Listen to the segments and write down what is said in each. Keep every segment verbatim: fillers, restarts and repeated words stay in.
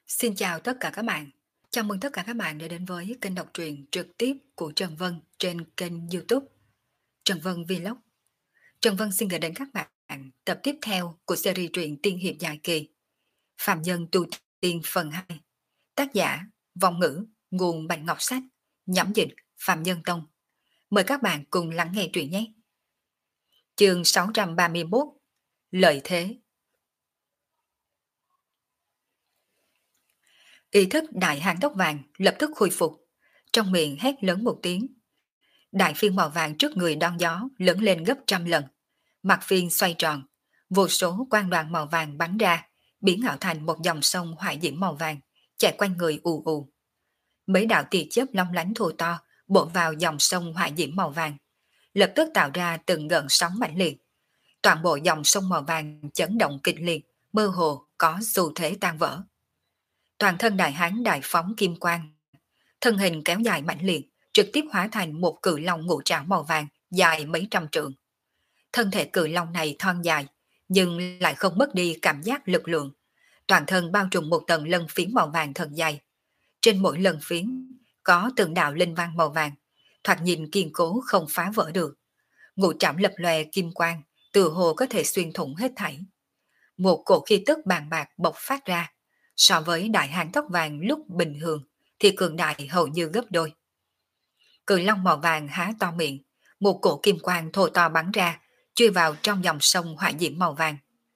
Xin chào tất cả các bạn. Chào mừng tất cả các bạn đã đến với kênh đọc truyện trực tiếp của Trần Vân trên kênh YouTube Trần Vân Vlog. Trần Vân xin gửi đến các bạn tập tiếp theo của series truyện tiên hiệp dài kỳ Phạm Nhân Tu Tiên phần hai. Tác giả Vong Ngữ, nguồn Bạch Ngọc Sách, nhẫm dịch Phạm Nhân Tông. Mời các bạn cùng lắng nghe truyện nhé. Chương sáu trăm ba mươi mốt. Lợi thế. Ý thức đại hán tóc vàng lập tức khôi phục, trong miệng hét lớn một tiếng. Đại phiên màu vàng trước người đón gió lớn lên gấp trăm lần, mặt phiên xoay tròn, vô số quang đoàn màu vàng bắn ra, biến ảo thành một dòng sông hỏa diễm màu vàng, chạy quanh người ù ù. Mấy đạo tia chớp long lánh thô to bổ vào dòng sông hỏa diễm màu vàng, lập tức tạo ra từng gợn sóng mãnh liệt. Toàn bộ dòng sông màu vàng chấn động kịch liệt, mơ hồ có xu thế tan vỡ. Toàn thân đại hán đại phóng kim quang, thân hình kéo dài mãnh liệt, trực tiếp hóa thành một cự long ngũ trảo màu vàng dài mấy trăm trượng. Thân thể cự long này thon dài, nhưng lại không mất đi cảm giác lực lượng. Toàn thân bao trùm một tầng lân phiến màu vàng thật dày. Trên mỗi lân phiến có từng đạo linh văn màu vàng, thoạt nhìn kiên cố không phá vỡ được. Ngũ trảo lập lòe kim quang, từ hồ có thể xuyên thủng hết thảy. Một cổ khí tức bàn bạc bộc phát ra, so với đại hán tóc vàng lúc bình thường thì cường đại hầu như gấp đôi. Cự long màu vàng há to miệng, một cổ kim quang thô to bắn ra, chui vào trong dòng sông hỏa diễm màu vàng.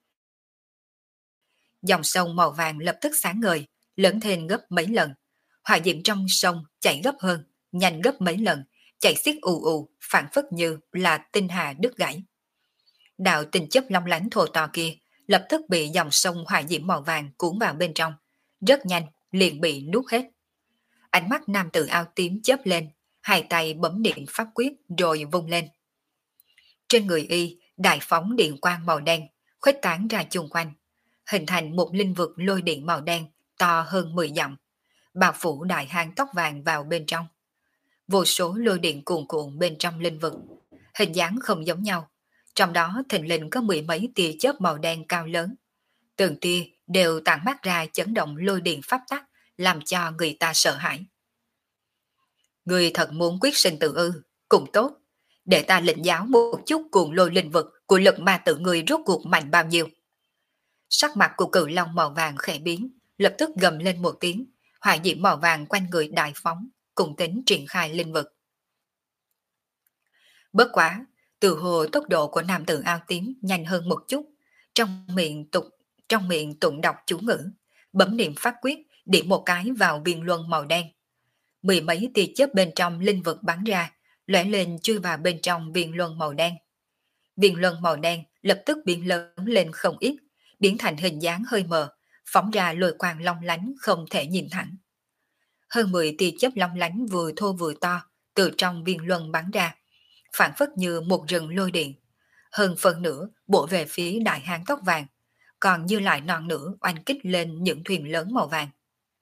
Dòng sông màu vàng lập tức sáng ngời, lớn thêm gấp mấy lần. Hỏa diễm trong sông chảy gấp hơn, nhanh gấp mấy lần, chảy xiết ù ù, phản phất như là tinh hà đứt gãy. Đạo tinh chất long lánh thô to kia lập tức bị dòng sông hỏa diễm màu vàng cuốn vào bên trong, rất nhanh liền bị nuốt hết. Ánh mắt nam tử áo tím chớp lên, hai tay bấm điện pháp quyết rồi vung lên. Trên người y đại phóng điện quang màu đen khuếch tán ra chung quanh, hình thành một linh vực lôi điện màu đen to hơn mười dặm, bao phủ đại hang tóc vàng vào bên trong. Vô số lôi điện cuồn cuộn bên trong linh vực, hình dáng không giống nhau, trong đó thình lình có mười mấy tia chớp màu đen cao lớn. Từng tia đều tản mát ra chấn động lôi điện pháp tắc, làm cho người ta sợ hãi. Người thật muốn quyết sinh tự ư, cũng tốt. Để ta lĩnh giáo một chút cuồng lôi linh vực của lực ma tự người rốt cuộc mạnh bao nhiêu. Sắc mặt của cự long màu vàng khẽ biến, lập tức gầm lên một tiếng, hỏa diễm màu vàng quanh người đại phóng, cùng tính triển khai linh vực. Bất quá, từ hồ tốc độ của nam tử ao tím nhanh hơn một chút, trong miệng tục trong miệng tụng đọc chú ngữ, bấm niệm pháp quyết, điểm một cái vào viên luân màu đen. Mười mấy tia chớp bên trong linh vực bắn ra, lóe lên chui vào bên trong viên luân màu đen. Viên luân màu đen lập tức biến lớn lên không ít, biến thành hình dáng hơi mờ, phóng ra lôi quang long lánh không thể nhìn thẳng. Hơn mười tia chớp long lánh vừa thô vừa to từ trong viên luân bắn ra, phản phất như một rừng lôi điện. Hơn phần nữa bổ về phía đại hán tóc vàng, còn như lại non nữa oanh kích lên những thuyền lớn màu vàng.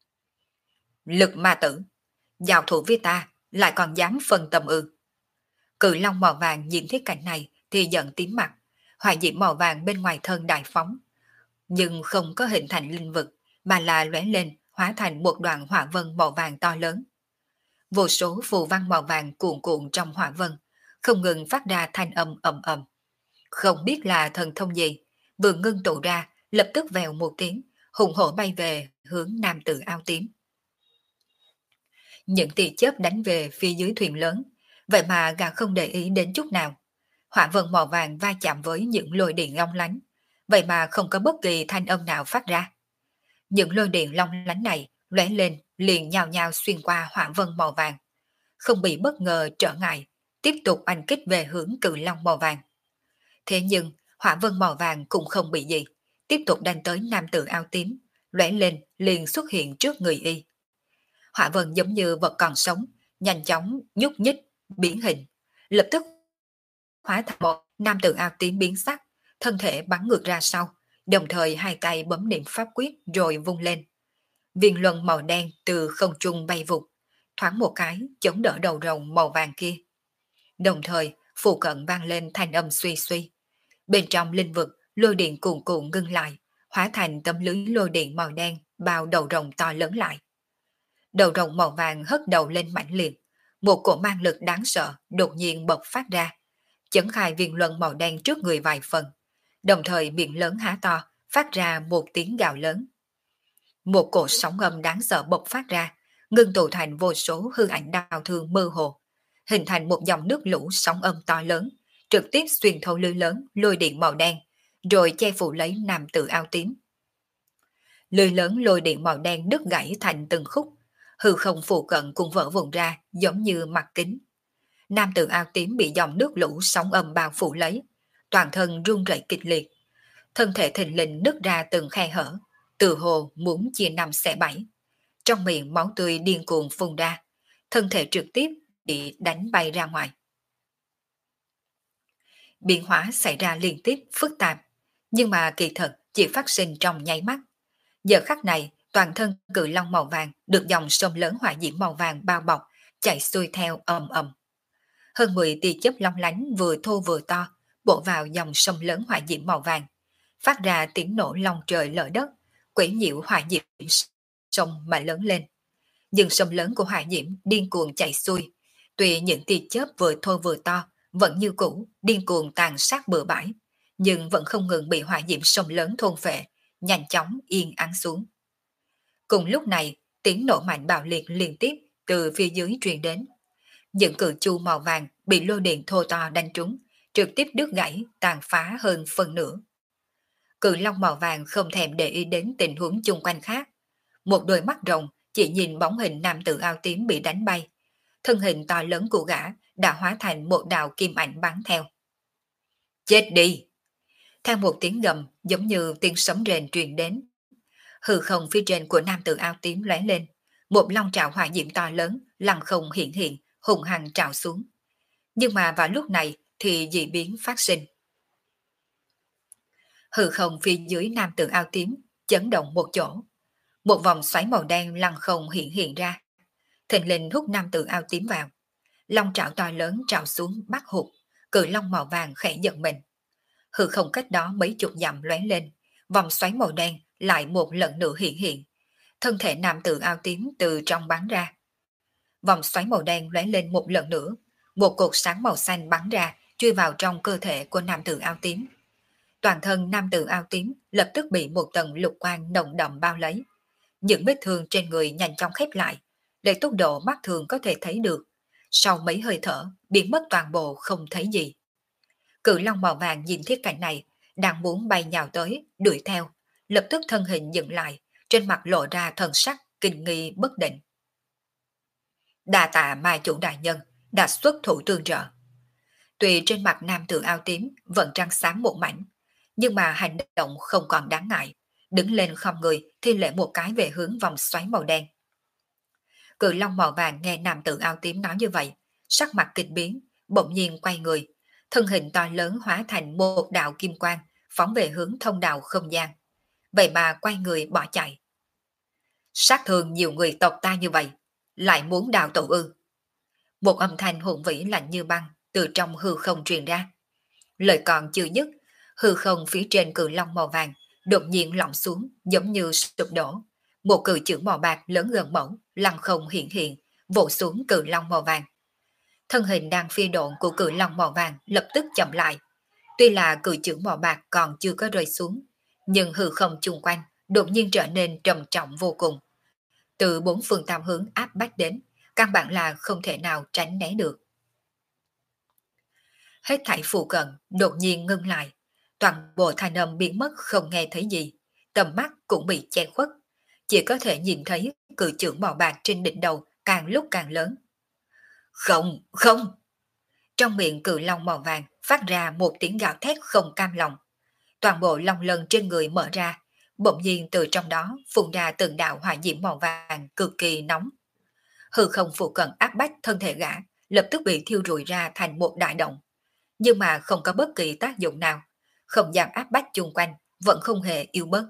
Lực ma tử, giao thủ với ta lại còn dám phân tâm ư? Cự long màu vàng nhìn thấy cảnh này thì giận tím mặt, hỏa diễm màu vàng bên ngoài thân đại phóng, nhưng không có hình thành linh vực, mà là lóe lên hóa thành một đoạn hỏa vân màu vàng to lớn. Vô số phù văn màu vàng cuồn cuộn trong hỏa vân, không ngừng phát ra thanh âm ầm ầm. Không biết là thần thông gì, vừa ngưng tụ ra, lập tức vèo một tiếng, hùng hổ bay về hướng nam tử ao tím. Những tia chớp đánh về phía dưới thuyền lớn, vậy mà gã không để ý đến chút nào. Hỏa vân màu vàng va chạm với những lôi điện long lánh, vậy mà không có bất kỳ thanh âm nào phát ra. Những lôi điện long lánh này lóe lên liền nhào nhào xuyên qua hỏa vân màu vàng, không bị bất ngờ trở ngại, tiếp tục oanh kích về hướng cự long màu vàng. Thế nhưng hỏa vân màu vàng cũng không bị gì, tiếp tục đánh tới nam tử ao tím, lóe lên liền xuất hiện trước người y. Hỏa vân giống như vật còn sống, nhanh chóng nhúc nhích, biến hình, lập tức hóa thành một nam tử ao tím biến sắc, thân thể bắn ngược ra sau, đồng thời hai tay bấm niệm pháp quyết rồi vung lên. Viên luân màu đen từ không trung bay vụt, thoáng một cái chống đỡ đầu rồng màu vàng kia. Đồng thời phụ cận vang lên thanh âm suy suy. Bên trong linh vực lôi điện cuồn cuộn ngưng lại, hóa thành tấm lưới lôi điện màu đen bao đầu rồng to lớn lại. Đầu rồng màu vàng hất đầu lên mãnh liệt, một cổ mang lực đáng sợ đột nhiên bộc phát ra, chấn khai viên luân màu đen trước người vài phần, đồng thời miệng lớn há to, phát ra một tiếng gào lớn. Một cổ sóng âm đáng sợ bộc phát ra, ngưng tụ thành vô số hư ảnh đau thương mơ hồ, hình thành một dòng nước lũ sóng âm to lớn, trực tiếp xuyên thấu lưới lớn lôi điện màu đen, rồi che phủ lấy nam tử áo tím. Lưới lớn lôi điện màu đen đứt gãy thành từng khúc, hư không phụ cận cũng vỡ vụn ra giống như mặt kính. Nam tử áo tím bị dòng nước lũ sóng âm bao phủ lấy, toàn thân run rẩy kịch liệt, thân thể thình lình nứt ra từng khe hở, từ hồ muốn chia năm xẻ bảy. Trong miệng máu tươi điên cuồng phun ra, thân thể trực tiếp bị đánh bay ra ngoài. Biến hóa xảy ra liên tiếp phức tạp, nhưng mà kỳ thật chỉ phát sinh trong nháy mắt. Giờ khắc này, toàn thân cự long màu vàng được dòng sông lớn hỏa diễm màu vàng bao bọc, chạy xuôi theo ầm ầm. Hơn mười tia chớp long lánh vừa thô vừa to, bổ vào dòng sông lớn hỏa diễm màu vàng, phát ra tiếng nổ long trời lở đất, quấy nhiễu hỏa diễm sông mà lớn lên. Nhưng sông lớn của hỏa diễm điên cuồng chạy xuôi, tuy những tia chớp vừa thô vừa to vẫn như cũ điên cuồng tàn sát bừa bãi, nhưng vẫn không ngừng bị hỏa diễm sông lớn thôn phệ, nhanh chóng yên ắng xuống. Cùng lúc này, tiếng nổ mạnh bạo liệt liên tiếp từ phía dưới truyền đến. Những cự chu màu vàng bị lôi điện thô to đánh trúng, trực tiếp đứt gãy, tàn phá hơn phần nửa. Cự long màu vàng không thèm để ý đến tình huống chung quanh khác. Một đôi mắt rồng chỉ nhìn bóng hình nam tử áo tím bị đánh bay. Thân hình to lớn của gã đã hóa thành một đạo kim ảnh bắn theo. Chết đi! Theo một tiếng gầm giống như tiếng sấm rền truyền đến. Hư không phía trên của nam tử áo tím lóe lên. Một long trào hỏa diễm to lớn lăng không hiện hiện, hùng hăng trào xuống. Nhưng mà vào lúc này thì dị biến phát sinh. Hư không phía dưới nam tử áo tím chấn động một chỗ. Một vòng xoáy màu đen lăng không hiện hiện ra. Thình lình hút nam tử áo tím vào. Long trảo to lớn trào xuống bắt hụt, cự long màu vàng khẽ giận mình. Hư không cách đó mấy chục dặm lóe lên, vòng xoáy màu đen lại một lần nữa hiện hiện. Thân thể nam tử áo tím từ trong bắn ra. Vòng xoáy màu đen lóe lên một lần nữa, một cột sáng màu xanh bắn ra, chui vào trong cơ thể của nam tử áo tím. Toàn thân nam tử áo tím lập tức bị một tầng lục quang nồng đậm bao lấy. Những vết thương trên người nhanh chóng khép lại, để tốc độ mắt thường có thể thấy được. Sau mấy hơi thở, biến mất toàn bộ không thấy gì. Cự long màu vàng nhìn thiết cảnh này, đang muốn bay nhào tới, đuổi theo, lập tức thân hình dừng lại, trên mặt lộ ra thần sắc kinh nghi bất định. Đa tạ mai chủ đại nhân đã xuất thủ tương trợ. Tuy trên mặt nam tử áo tím vẫn trăng xám một mảnh, nhưng mà hành động không còn đáng ngại, đứng lên khom người thi lễ một cái về hướng vòng xoáy màu đen. Cự long màu vàng nghe nam tử áo tím nói như vậy, sắc mặt kịch biến, bỗng nhiên quay người, thân hình to lớn hóa thành một đạo kim quang, phóng về hướng thông đạo không gian. Vậy mà quay người bỏ chạy. Sát thương nhiều người tộc ta như vậy, lại muốn đào tổ ư? Một âm thanh hùng vĩ lạnh như băng từ trong hư không truyền ra. Lời còn chưa dứt, hư không phía trên cự long màu vàng đột nhiên lỏng xuống giống như sụp đổ. Một cự chữ màu bạc lớn gần mẫu lăng không hiện hiện, vỗ xuống cự long màu vàng. Thân hình đang phi độn của cự long màu vàng lập tức chậm lại. Tuy là cự chữ màu bạc còn chưa có rơi xuống, nhưng hư không chung quanh đột nhiên trở nên trầm trọng vô cùng. Từ bốn phương tám hướng áp bách đến, căn bản là không thể nào tránh né được. Hết thảy phụ cận đột nhiên ngưng lại, toàn bộ thanh âm biến mất không nghe thấy gì, tầm mắt cũng bị che khuất, chỉ có thể nhìn thấy cự chữ màu bạc trên đỉnh đầu càng lúc càng lớn. Không, không! Trong miệng cự long màu vàng phát ra một tiếng gào thét không cam lòng. Toàn bộ long lân trên người mở ra, bỗng nhiên từ trong đó phun ra từng đạo hỏa diễm màu vàng cực kỳ nóng. Hư không phụ cận áp bách thân thể gã, lập tức bị thiêu rụi ra thành một đại động. Nhưng mà không có bất kỳ tác dụng nào, không gian áp bách chung quanh vẫn không hề yếu bớt.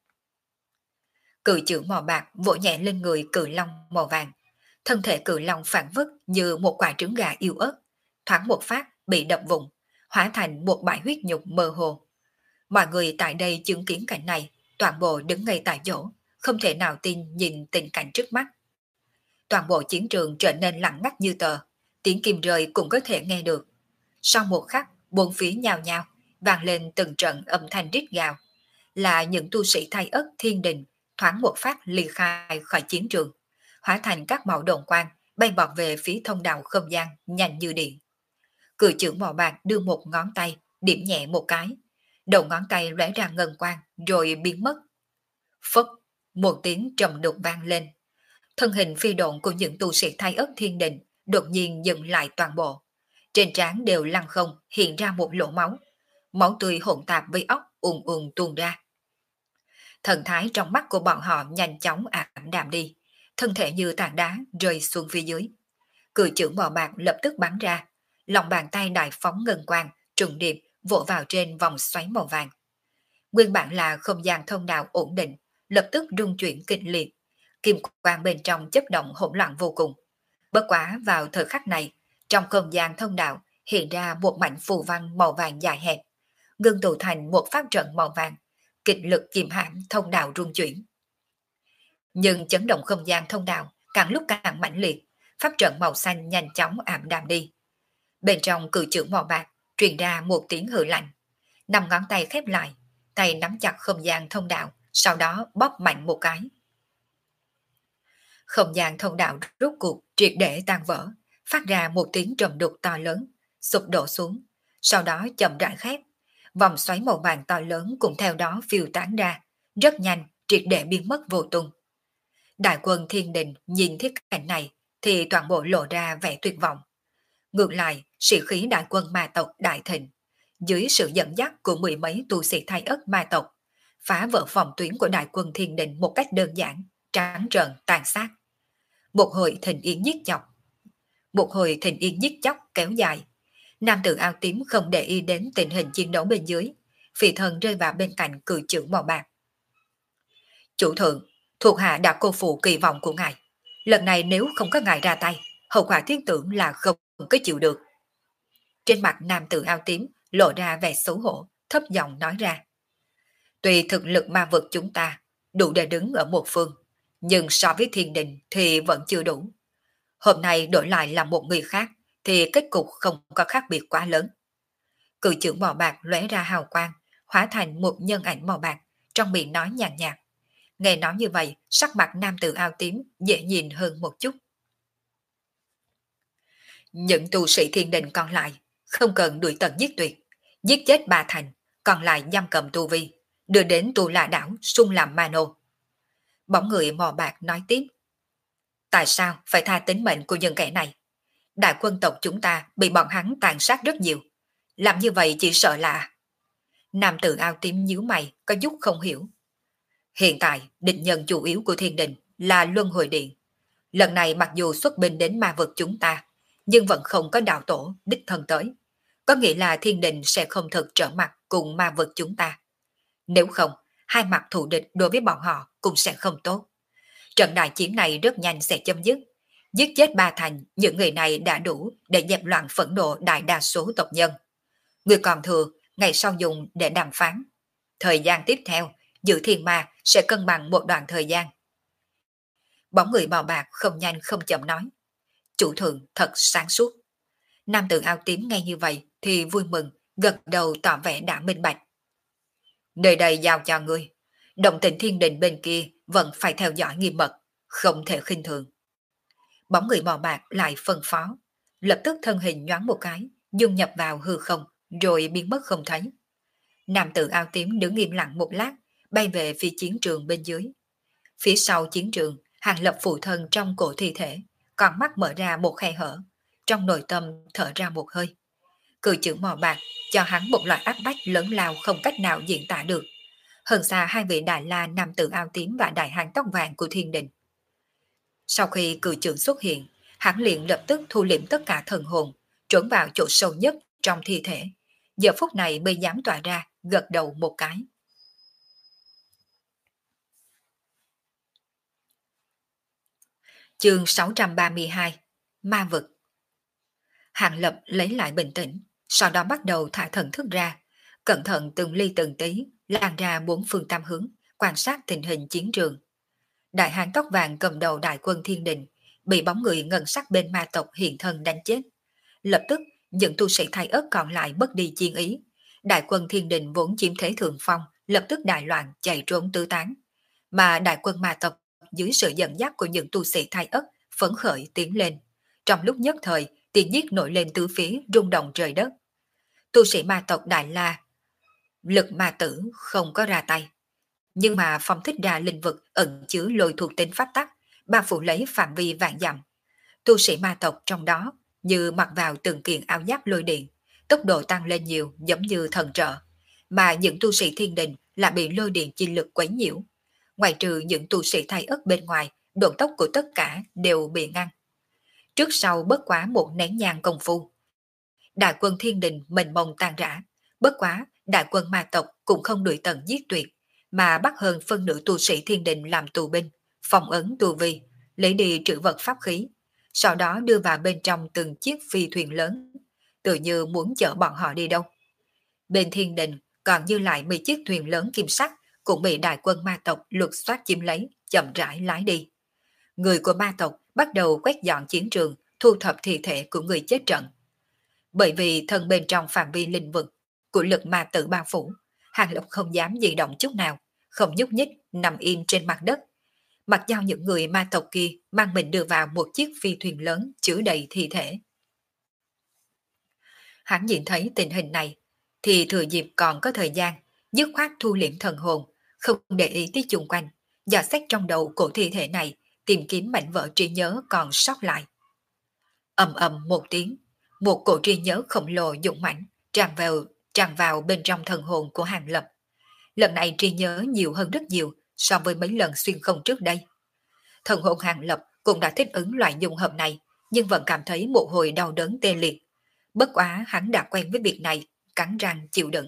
Cự chữ màu bạc vỗ nhẹ lên người cự long màu vàng. Thân thể cự long phản vất như một quả trứng gà yếu ớt, thoáng một phát bị đập vụn, hóa thành một bãi huyết nhục mơ hồ. Mọi người tại đây chứng kiến cảnh này, toàn bộ đứng ngay tại chỗ, không thể nào tin nhìn tình cảnh trước mắt. Toàn bộ chiến trường trở nên lặng ngắt như tờ, tiếng kim rơi cũng có thể nghe được. Sau một khắc, bốn phía nhao nhao, vang lên từng trận âm thanh rít gào, là những tu sĩ thay ất thiên đình thoáng một phát ly khai khỏi chiến trường, hóa thành các màu đồn quang bay bọt về phía thông đạo không gian nhanh như điện. Cự trưởng màu bạc đưa một ngón tay điểm nhẹ một cái, đầu ngón tay lóe ra ngân quang rồi biến mất. Phất, một tiếng trầm đục vang lên, thân hình phi độn của những tu sĩ thay ất thiên đình đột nhiên dừng lại toàn bộ, trên trán đều lăn không hiện ra một lỗ máu, máu tươi hỗn tạp với óc ùn ùn tuôn ra. Thần thái trong mắt của bọn họ nhanh chóng ảm đạm đi, thân thể như tảng đá rơi xuống phía dưới. Cự chưởng màu bạc lập tức bắn ra, lòng bàn tay đại phóng ngân quang trùng điệp vỗ vào trên vòng xoáy màu vàng. Nguyên bản là không gian thông đạo ổn định, lập tức rung chuyển kịch liệt, kim quang bên trong chấp động hỗn loạn vô cùng. Bất quá vào thời khắc này, trong không gian thông đạo hiện ra một mảnh phù văn màu vàng dài hẹp, ngưng tụ thành một pháp trận màu vàng, kịch lực kìm hãm thông đạo rung chuyển. Nhưng chấn động không gian thông đạo càng lúc càng mãnh liệt, pháp trận màu xanh nhanh chóng ảm đạm đi. Bên trong cự chưởng màu bạc truyền ra một tiếng hừ lạnh, năm ngón tay khép lại, tay nắm chặt không gian thông đạo, sau đó bóp mạnh một cái. Không gian thông đạo rốt cuộc triệt để tan vỡ, phát ra một tiếng trầm đục to lớn, sụp đổ xuống, sau đó chậm rãi khép. Vòng xoáy màu vàng to lớn cũng theo đó phiêu tán ra, rất nhanh, triệt để biến mất vô tung. Đại quân thiên đình nhìn thiết cảnh này thì toàn bộ lộ ra vẻ tuyệt vọng. Ngược lại, sĩ khí đại quân ma tộc đại thịnh, dưới sự dẫn dắt của mười mấy tu sĩ thay ất ma tộc, phá vỡ phòng tuyến của đại quân thiên đình một cách đơn giản, trắng trợn tàn sát. Một hồi thịnh yên giết chóc, một hồi thịnh yên giết chóc kéo dài. Nam tử áo tím không để ý đến tình hình chiến đấu bên dưới, phi thân rơi vào bên cạnh cự chưởng màu bạc. Chủ thượng, thuộc hạ đã cô phụ kỳ vọng của ngài. Lần này nếu không có ngài ra tay, hậu quả thiết tưởng là không có chịu được. Trên mặt nam tử áo tím lộ ra vẻ xấu hổ, thấp giọng nói ra. Tuy thực lực ma vực chúng ta đủ để đứng ở một phương, nhưng so với thiên đình thì vẫn chưa đủ. Hôm nay đổi lại là một người khác, thì kết cục không có khác biệt quá lớn. Cự chưởng màu bạc lóe ra hào quang, hóa thành một nhân ảnh màu bạc, trong miệng nói nhàn nhạt. Nghe nói như vậy, sắc mặt nam tử áo tím dễ nhìn hơn một chút. Những tu sĩ thiên đình còn lại, không cần đuổi tận giết tuyệt, giết chết ba thành, còn lại giam cầm tu vi, đưa đến tu la đảo sung làm ma nô. Bóng người màu bạc nói tiếp. Tại sao phải tha tính mệnh của những kẻ này? Đại quân tộc chúng ta bị bọn hắn tàn sát rất nhiều. Làm như vậy chỉ sợ là... Nam tử áo tím nhíu mày, có chút không hiểu. Hiện tại, địch nhân chủ yếu của thiên đình là Luân Hồi Điện. Lần này mặc dù xuất binh đến ma vực chúng ta, nhưng vẫn không có đạo tổ đích thân tới. Có nghĩa là thiên đình sẽ không thực trở mặt cùng ma vực chúng ta. Nếu không, hai mặt thù địch đối với bọn họ cũng sẽ không tốt. Trận đại chiến này rất nhanh sẽ chấm dứt. Giết chết ba thành, những người này đã đủ để dẹp loạn phẫn nộ đại đa số tộc nhân. Người còn thừa, ngày sau dùng để đàm phán. Thời gian tiếp theo, giữ thiên ma sẽ cân bằng một đoạn thời gian. Bóng người màu bạc không nhanh không chậm nói. Chủ thượng thật sáng suốt. Nam tử áo tím nghe như vậy thì vui mừng, gật đầu tỏ vẻ đã minh bạch. Nơi đây giao cho ngươi. Động tĩnh thiên đình bên kia vẫn phải theo dõi nghiêm mật, không thể khinh thường. Bóng người màu bạc lại phân phó, lập tức thân hình nhoáng một cái, dung nhập vào hư không, rồi biến mất không thấy. Nam tử áo tím đứng im lặng một lát, bay về phía chiến trường bên dưới. Phía sau chiến trường, Hàng Lập phụ thân trong cổ thi thể, con mắt mở ra một khe hở, trong nội tâm thở ra một hơi. Cự chưởng màu bạc cho hắn một loại áp bách lớn lao không cách nào diễn tả được. Hơn xa hai vị đại la nam tử áo tím và đại hán tóc vàng của thiên đình. Sau khi cự chưởng xuất hiện, hắn liền lập tức thu liễm tất cả thần hồn, trốn vào chỗ sâu nhất trong thi thể. Giờ phút này mới dám tỏa ra, gật đầu một cái. Chương sáu trăm ba mươi hai, Ma vực. Hàng Lập lấy lại bình tĩnh, sau đó bắt đầu thả thần thức ra, cẩn thận từng ly từng tí, lan ra bốn phương tam hướng, quan sát tình hình chiến trường. Đại hán tóc vàng cầm đầu đại quân thiên đình, bị bóng người ngân sắc bên ma tộc hiện thân đánh chết. Lập tức, những tu sĩ thay ớt còn lại mất đi chiến ý. Đại quân thiên đình vốn chiếm thế thượng phong, lập tức đại loạn chạy trốn tứ tán. Mà đại quân ma tộc dưới sự dẫn dắt của những tu sĩ thay ớt phấn khởi tiến lên. Trong lúc nhất thời, tiền giết nổi lên tứ phía rung động trời đất. Tu sĩ ma tộc Đại La, lực ma tử không có ra tay. Nhưng mà phong thích ra linh vực ẩn chứa lôi thuộc tính pháp tắc, bao phủ lấy phạm vi vạn dặm. Tu sĩ ma tộc trong đó như mặc vào từng kiện áo giáp lôi điện, tốc độ tăng lên nhiều giống như thần trợ. Mà những tu sĩ thiên đình lại bị lôi điện chi lực quấy nhiễu. Ngoài trừ những tu sĩ thay ất bên ngoài, độ tốc của tất cả đều bị ngăn. Trước sau bất quá một nén nhang công phu, đại quân thiên đình mênh mông tan rã. Bất quá, đại quân ma tộc cũng không đuổi tận giết tuyệt, mà bắt hơn phân nửa tu sĩ thiên đình làm tù binh, phong ấn tu vi, lấy đi trữ vật pháp khí, sau đó đưa vào bên trong từng chiếc phi thuyền lớn, tự như muốn chở bọn họ đi đâu. Bên thiên đình còn dư lại mười chiếc thuyền lớn kim sắc cũng bị đại quân ma tộc lục soát chiếm lấy, chậm rãi lái đi. Người của ma tộc bắt đầu quét dọn chiến trường, thu thập thi thể của người chết trận. Bởi vì thân bên trong phạm vi linh vực của lực ma tử bao phủ, Hàng Lập không dám di động chút nào, không nhúc nhích nằm im trên mặt đất. Mặc cho những người ma tộc kia mang mình đưa vào một chiếc phi thuyền lớn chứa đầy thi thể. Hắn nhìn thấy tình hình này, thì thừa dịp còn có thời gian, dứt khoát thu liễm thần hồn, không để ý tới chung quanh, dò xét trong đầu cổ thi thể này, tìm kiếm mảnh vỡ trí nhớ còn sót lại. Ầm ầm một tiếng, một cổ trí nhớ khổng lồ dũng mãnh tràn vào tràn vào bên trong thần hồn của Hàng Lập. Lần này trí nhớ nhiều hơn rất nhiều so với mấy lần xuyên không trước đây. Thần hồn Hàng Lập cũng đã thích ứng loại dung hợp này, nhưng vẫn cảm thấy một hồi đau đớn tê liệt. Bất quá hắn đã quen với việc này, cắn răng chịu đựng.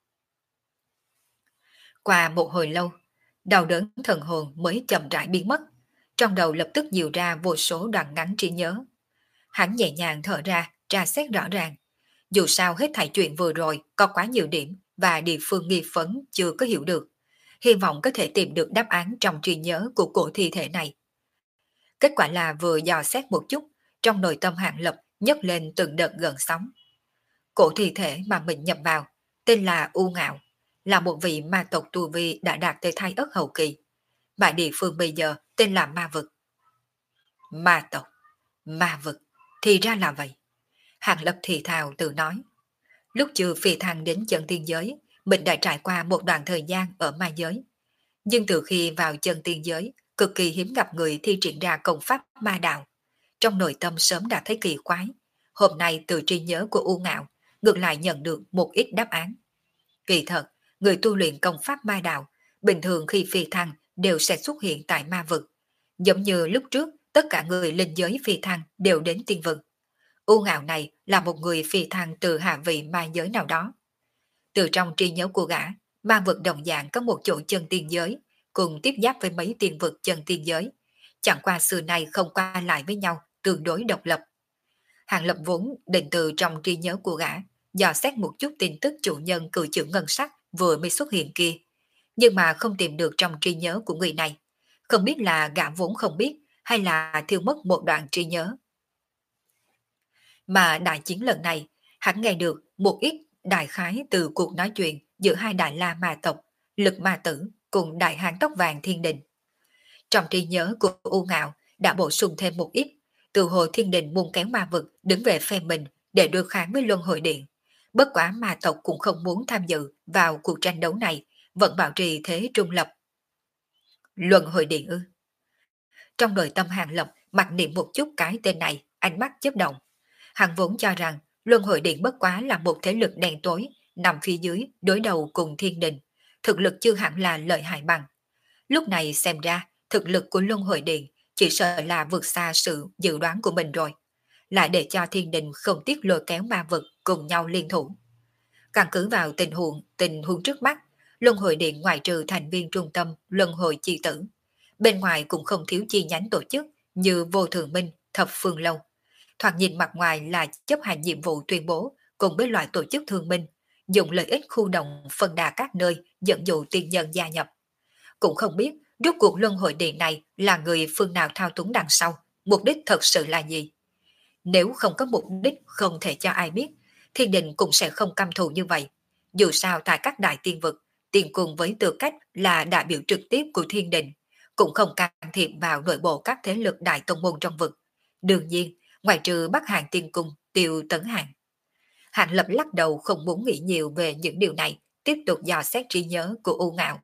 Qua một hồi lâu, đau đớn thần hồn mới chậm rãi biến mất. Trong đầu lập tức nhiều ra vô số đoạn ngắn trí nhớ. Hắn nhẹ nhàng thở ra, tra xét rõ ràng. Dù sao hết thảy chuyện vừa rồi có quá nhiều điểm và địa phương nghi vấn chưa có hiểu được. Hy vọng có thể tìm được đáp án trong trí nhớ của cổ thi thể này. Kết quả là vừa dò xét một chút, trong nội tâm Hàng Lập nhấc lên từng đợt gợn sóng. Cổ thi thể mà mình nhập vào tên là U Ngạo, là một vị ma tộc tu vi đã đạt tới thai ất hậu kỳ. Mà địa phương bây giờ tên là Ma Vực. Ma tộc, Ma Vực, thì ra là vậy. Hàng Lập thì thào tự nói. Lúc chưa phi thăng đến chân tiên giới, mình đã trải qua một đoạn thời gian ở ma giới. Nhưng từ khi vào chân tiên giới, cực kỳ hiếm gặp người thi triển ra công pháp ma đạo. Trong nội tâm sớm đã thấy kỳ quái. Hôm nay từ trí nhớ của U Ngạo, ngược lại nhận được một ít đáp án. Kỳ thật, người tu luyện công pháp ma đạo, bình thường khi phi thăng đều sẽ xuất hiện tại ma vực. Giống như lúc trước, tất cả người linh giới phi thăng đều đến tiên vực. U Ngạo này là một người phi thăng từ hạ vị ma giới nào đó. Từ trong trí nhớ của gã, ma vực đồng dạng có một chỗ chân tiên giới, cùng tiếp giáp với mấy tiên vực chân tiên giới. Chẳng qua xưa nay không qua lại với nhau, tương đối độc lập. Hàng Lập vốn định từ trong trí nhớ của gã, dò xét một chút tin tức chủ nhân cự chữ ngân sắc vừa mới xuất hiện kia. Nhưng mà không tìm được trong trí nhớ của người này. Không biết là gã vốn không biết, hay là thiếu mất một đoạn trí nhớ. Mà đại chiến lần này, hắn nghe được một ít đại khái từ cuộc nói chuyện giữa hai đại la ma tộc, lực ma tử cùng đại hán tóc vàng thiên đình. Trong trí nhớ của U Ngạo đã bổ sung thêm một ít, từ hồi thiên đình muốn kéo ma vực đứng về phe mình để đối kháng với luân hồi điện. Bất quá ma tộc cũng không muốn tham dự vào cuộc tranh đấu này, vẫn bảo trì thế trung lập. Luân hồi điện ư? Trong nội tâm Hàng Lập mặc niệm một chút cái tên này, ánh mắt chớp động. Hắn vốn cho rằng luân hồi điện bất quá là một thế lực đen tối nằm phía dưới đối đầu cùng thiên đình, thực lực chưa hẳn là lợi hại bằng. Lúc này xem ra thực lực của luân hồi điện chỉ sợ là vượt xa sự dự đoán của mình rồi, lại để cho thiên đình không tiếc lôi kéo ma vực cùng nhau liên thủ. Căn cứ vào tình huống tình huống trước mắt, luân hồi điện ngoại trừ thành viên trung tâm luân hồi chi tử, bên ngoài cũng không thiếu chi nhánh tổ chức như Vô Thường Minh, Thập Phương Lâu. Thoạt nhìn mặt ngoài là chấp hành nhiệm vụ tuyên bố cùng với loại tổ chức thương minh, dùng lợi ích khu động phân đà các nơi dẫn dụ tiên nhân gia nhập. Cũng không biết Rốt cuộc luân hồi điện này là người phương nào thao túng đằng sau, mục đích thật sự là gì? Nếu không có mục đích không thể cho ai biết, thiên đình cũng sẽ không căm thù như vậy. Dù sao tại các đại tiên vực, tiên cùng với tư cách là đại biểu trực tiếp của thiên đình, cũng không can thiệp vào nội bộ các thế lực đại tông môn trong vực. Đương nhiên, ngoại trừ Bắc Hàng tiên cung, Tiêu Tấn Hàng. Hạng Lập lắc đầu không muốn nghĩ nhiều về những điều này, tiếp tục dò xét trí nhớ của U Ngạo.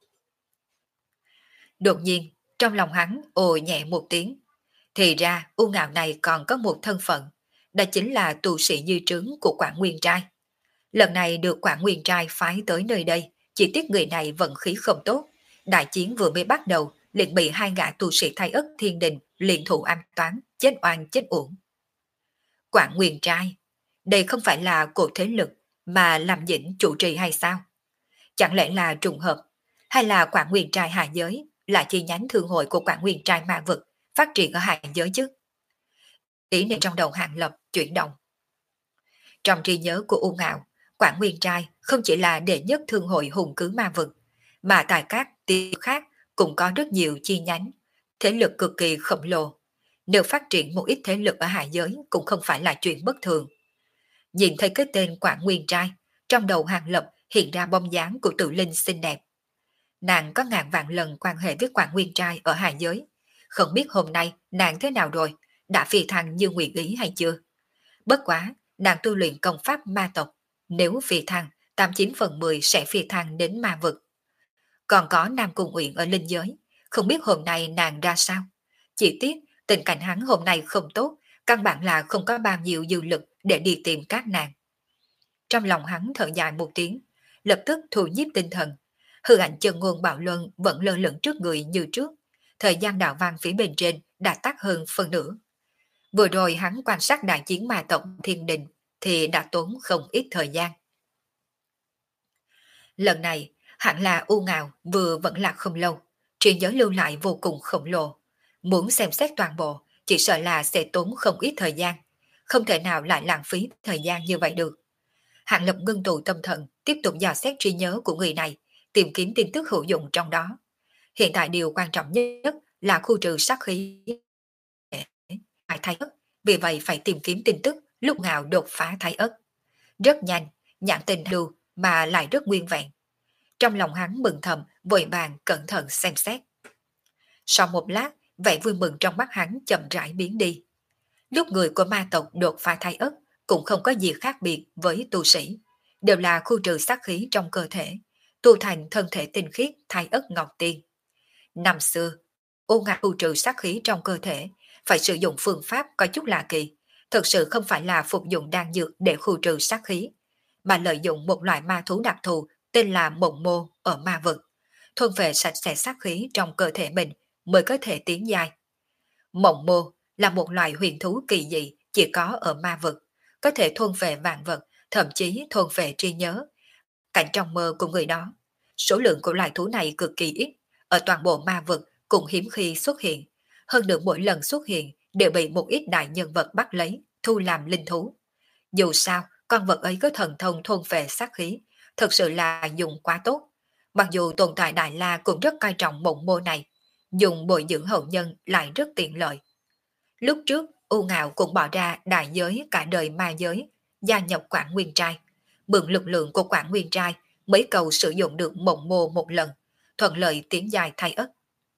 Đột nhiên, trong lòng hắn ồ nhẹ một tiếng. Thì ra U Ngạo này còn có một thân phận, đó chính là tu sĩ dư trướng của Quảng Nguyên Trai. Lần này được Quảng Nguyên Trai phái tới nơi đây, chỉ tiếc người này vận khí không tốt. Đại chiến vừa mới bắt đầu, liền bị hai gã tu sĩ thay ất thiên đình liên thủ an toán, chết oan chết uổng. Quảng Nguyên Trai, đây không phải là cổ thế lực mà làm dĩnh chủ trì hay sao? Chẳng lẽ là trùng hợp, hay là Quảng Nguyên Trai hạ giới là chi nhánh thương hội của Quảng Nguyên Trai ma vực phát triển ở hạ giới chứ? Ý niệm trong đầu Hàng Lập chuyển động. Trong trí nhớ của U Ngạo, Quảng Nguyên Trai không chỉ là đệ nhất thương hội hùng cứ ma vực, mà tại các tiêu khác cũng có rất nhiều chi nhánh, thế lực cực kỳ khổng lồ. Nếu phát triển một ít thế lực ở hạ giới cũng không phải là chuyện bất thường. Nhìn thấy cái tên Quảng Nguyên Trai, trong đầu Hàng Lập hiện ra bóng dáng của tự linh xinh đẹp. Nàng có ngàn vạn lần quan hệ với Quảng Nguyên Trai ở hạ giới. Không biết hôm nay nàng thế nào rồi, đã phi thăng như nguyện ý hay chưa? Bất quá, nàng tu luyện công pháp ma tộc, nếu phi thăng, tám chín phần mười sẽ phi thăng đến ma vực. Còn có Nam Cung Uyển ở linh giới, không biết hôm nay nàng ra sao. Chỉ tiếc, tình cảnh hắn hôm nay không tốt, căn bản là không có bao nhiêu dư lực để đi tìm các nàng. Trong lòng hắn thở dài một tiếng, lập tức thu nhiếp tinh thần. Hư ảnh chân ngôn bạo luân vẫn lơ lửng trước người như trước. Thời gian đạo vang phía bên trên đã tắt hơn phần nửa. Vừa rồi hắn quan sát đại chiến ma tộc thiên đình thì đã tốn không ít thời gian. Lần này, hẳn là U Ngạo vừa vẫn lạc không lâu, trí nhớ lưu lại vô cùng khổng lồ. Muốn xem xét toàn bộ, chỉ sợ là sẽ tốn không ít thời gian, không thể nào lại lãng phí thời gian như vậy được. Hạng Lập ngưng tụ tâm thần, tiếp tục dò xét trí nhớ của người này, tìm kiếm tin tức hữu dụng trong đó. Hiện tại điều quan trọng nhất là khu trừ sát khí thái ất, vì vậy phải tìm kiếm tin tức lúc nào đột phá thái ất. Rất nhanh, nhãn tình lưu mà lại rất nguyên vẹn. Trong lòng hắn mừng thầm, vội vàng cẩn thận xem xét. Sau một lát, vẻ vui mừng trong mắt hắn chậm rãi biến đi. Lúc người của ma tộc đột phá thái ất cũng không có gì khác biệt với tu sĩ, đều là khu trừ sát khí trong cơ thể, tu thành thân thể tinh khiết thái ất ngọc tiên. Năm xưa, ô ngạc khu trừ sát khí trong cơ thể phải sử dụng phương pháp có chút lạ kỳ, thực sự không phải là phục dụng đan dược để khu trừ sát khí, mà lợi dụng một loại ma thú đặc thù tên là mộng mô ở ma vực, thôn về sạch sẽ sát khí trong cơ thể mình mới có thể tiến dài. Mộng mô là một loài huyền thú kỳ dị chỉ có ở ma vực, có thể thôn về vạn vật, thậm chí thôn về trí nhớ, cảnh trong mơ của người đó. Số lượng của loài thú này cực kỳ ít, ở toàn bộ ma vực cũng hiếm khi xuất hiện, hơn nữa mỗi lần xuất hiện đều bị một ít đại nhân vật bắt lấy, thu làm linh thú. Dù sao, con vật ấy có thần thông thôn về sát khí, thật sự là dùng quá tốt. Mặc dù tồn tại Đại La cũng rất coi trọng mộng mô này, dùng bồi dưỡng hậu nhân lại rất tiện lợi. Lúc trước, U Ngạo cũng bỏ ra đại giới cả đời ma giới, gia nhập Quảng Nguyên Trai. Mượn lực lượng của Quảng Nguyên Trai mới cầu sử dụng được mộng mô một lần, thuận lợi tiến dài thay ất.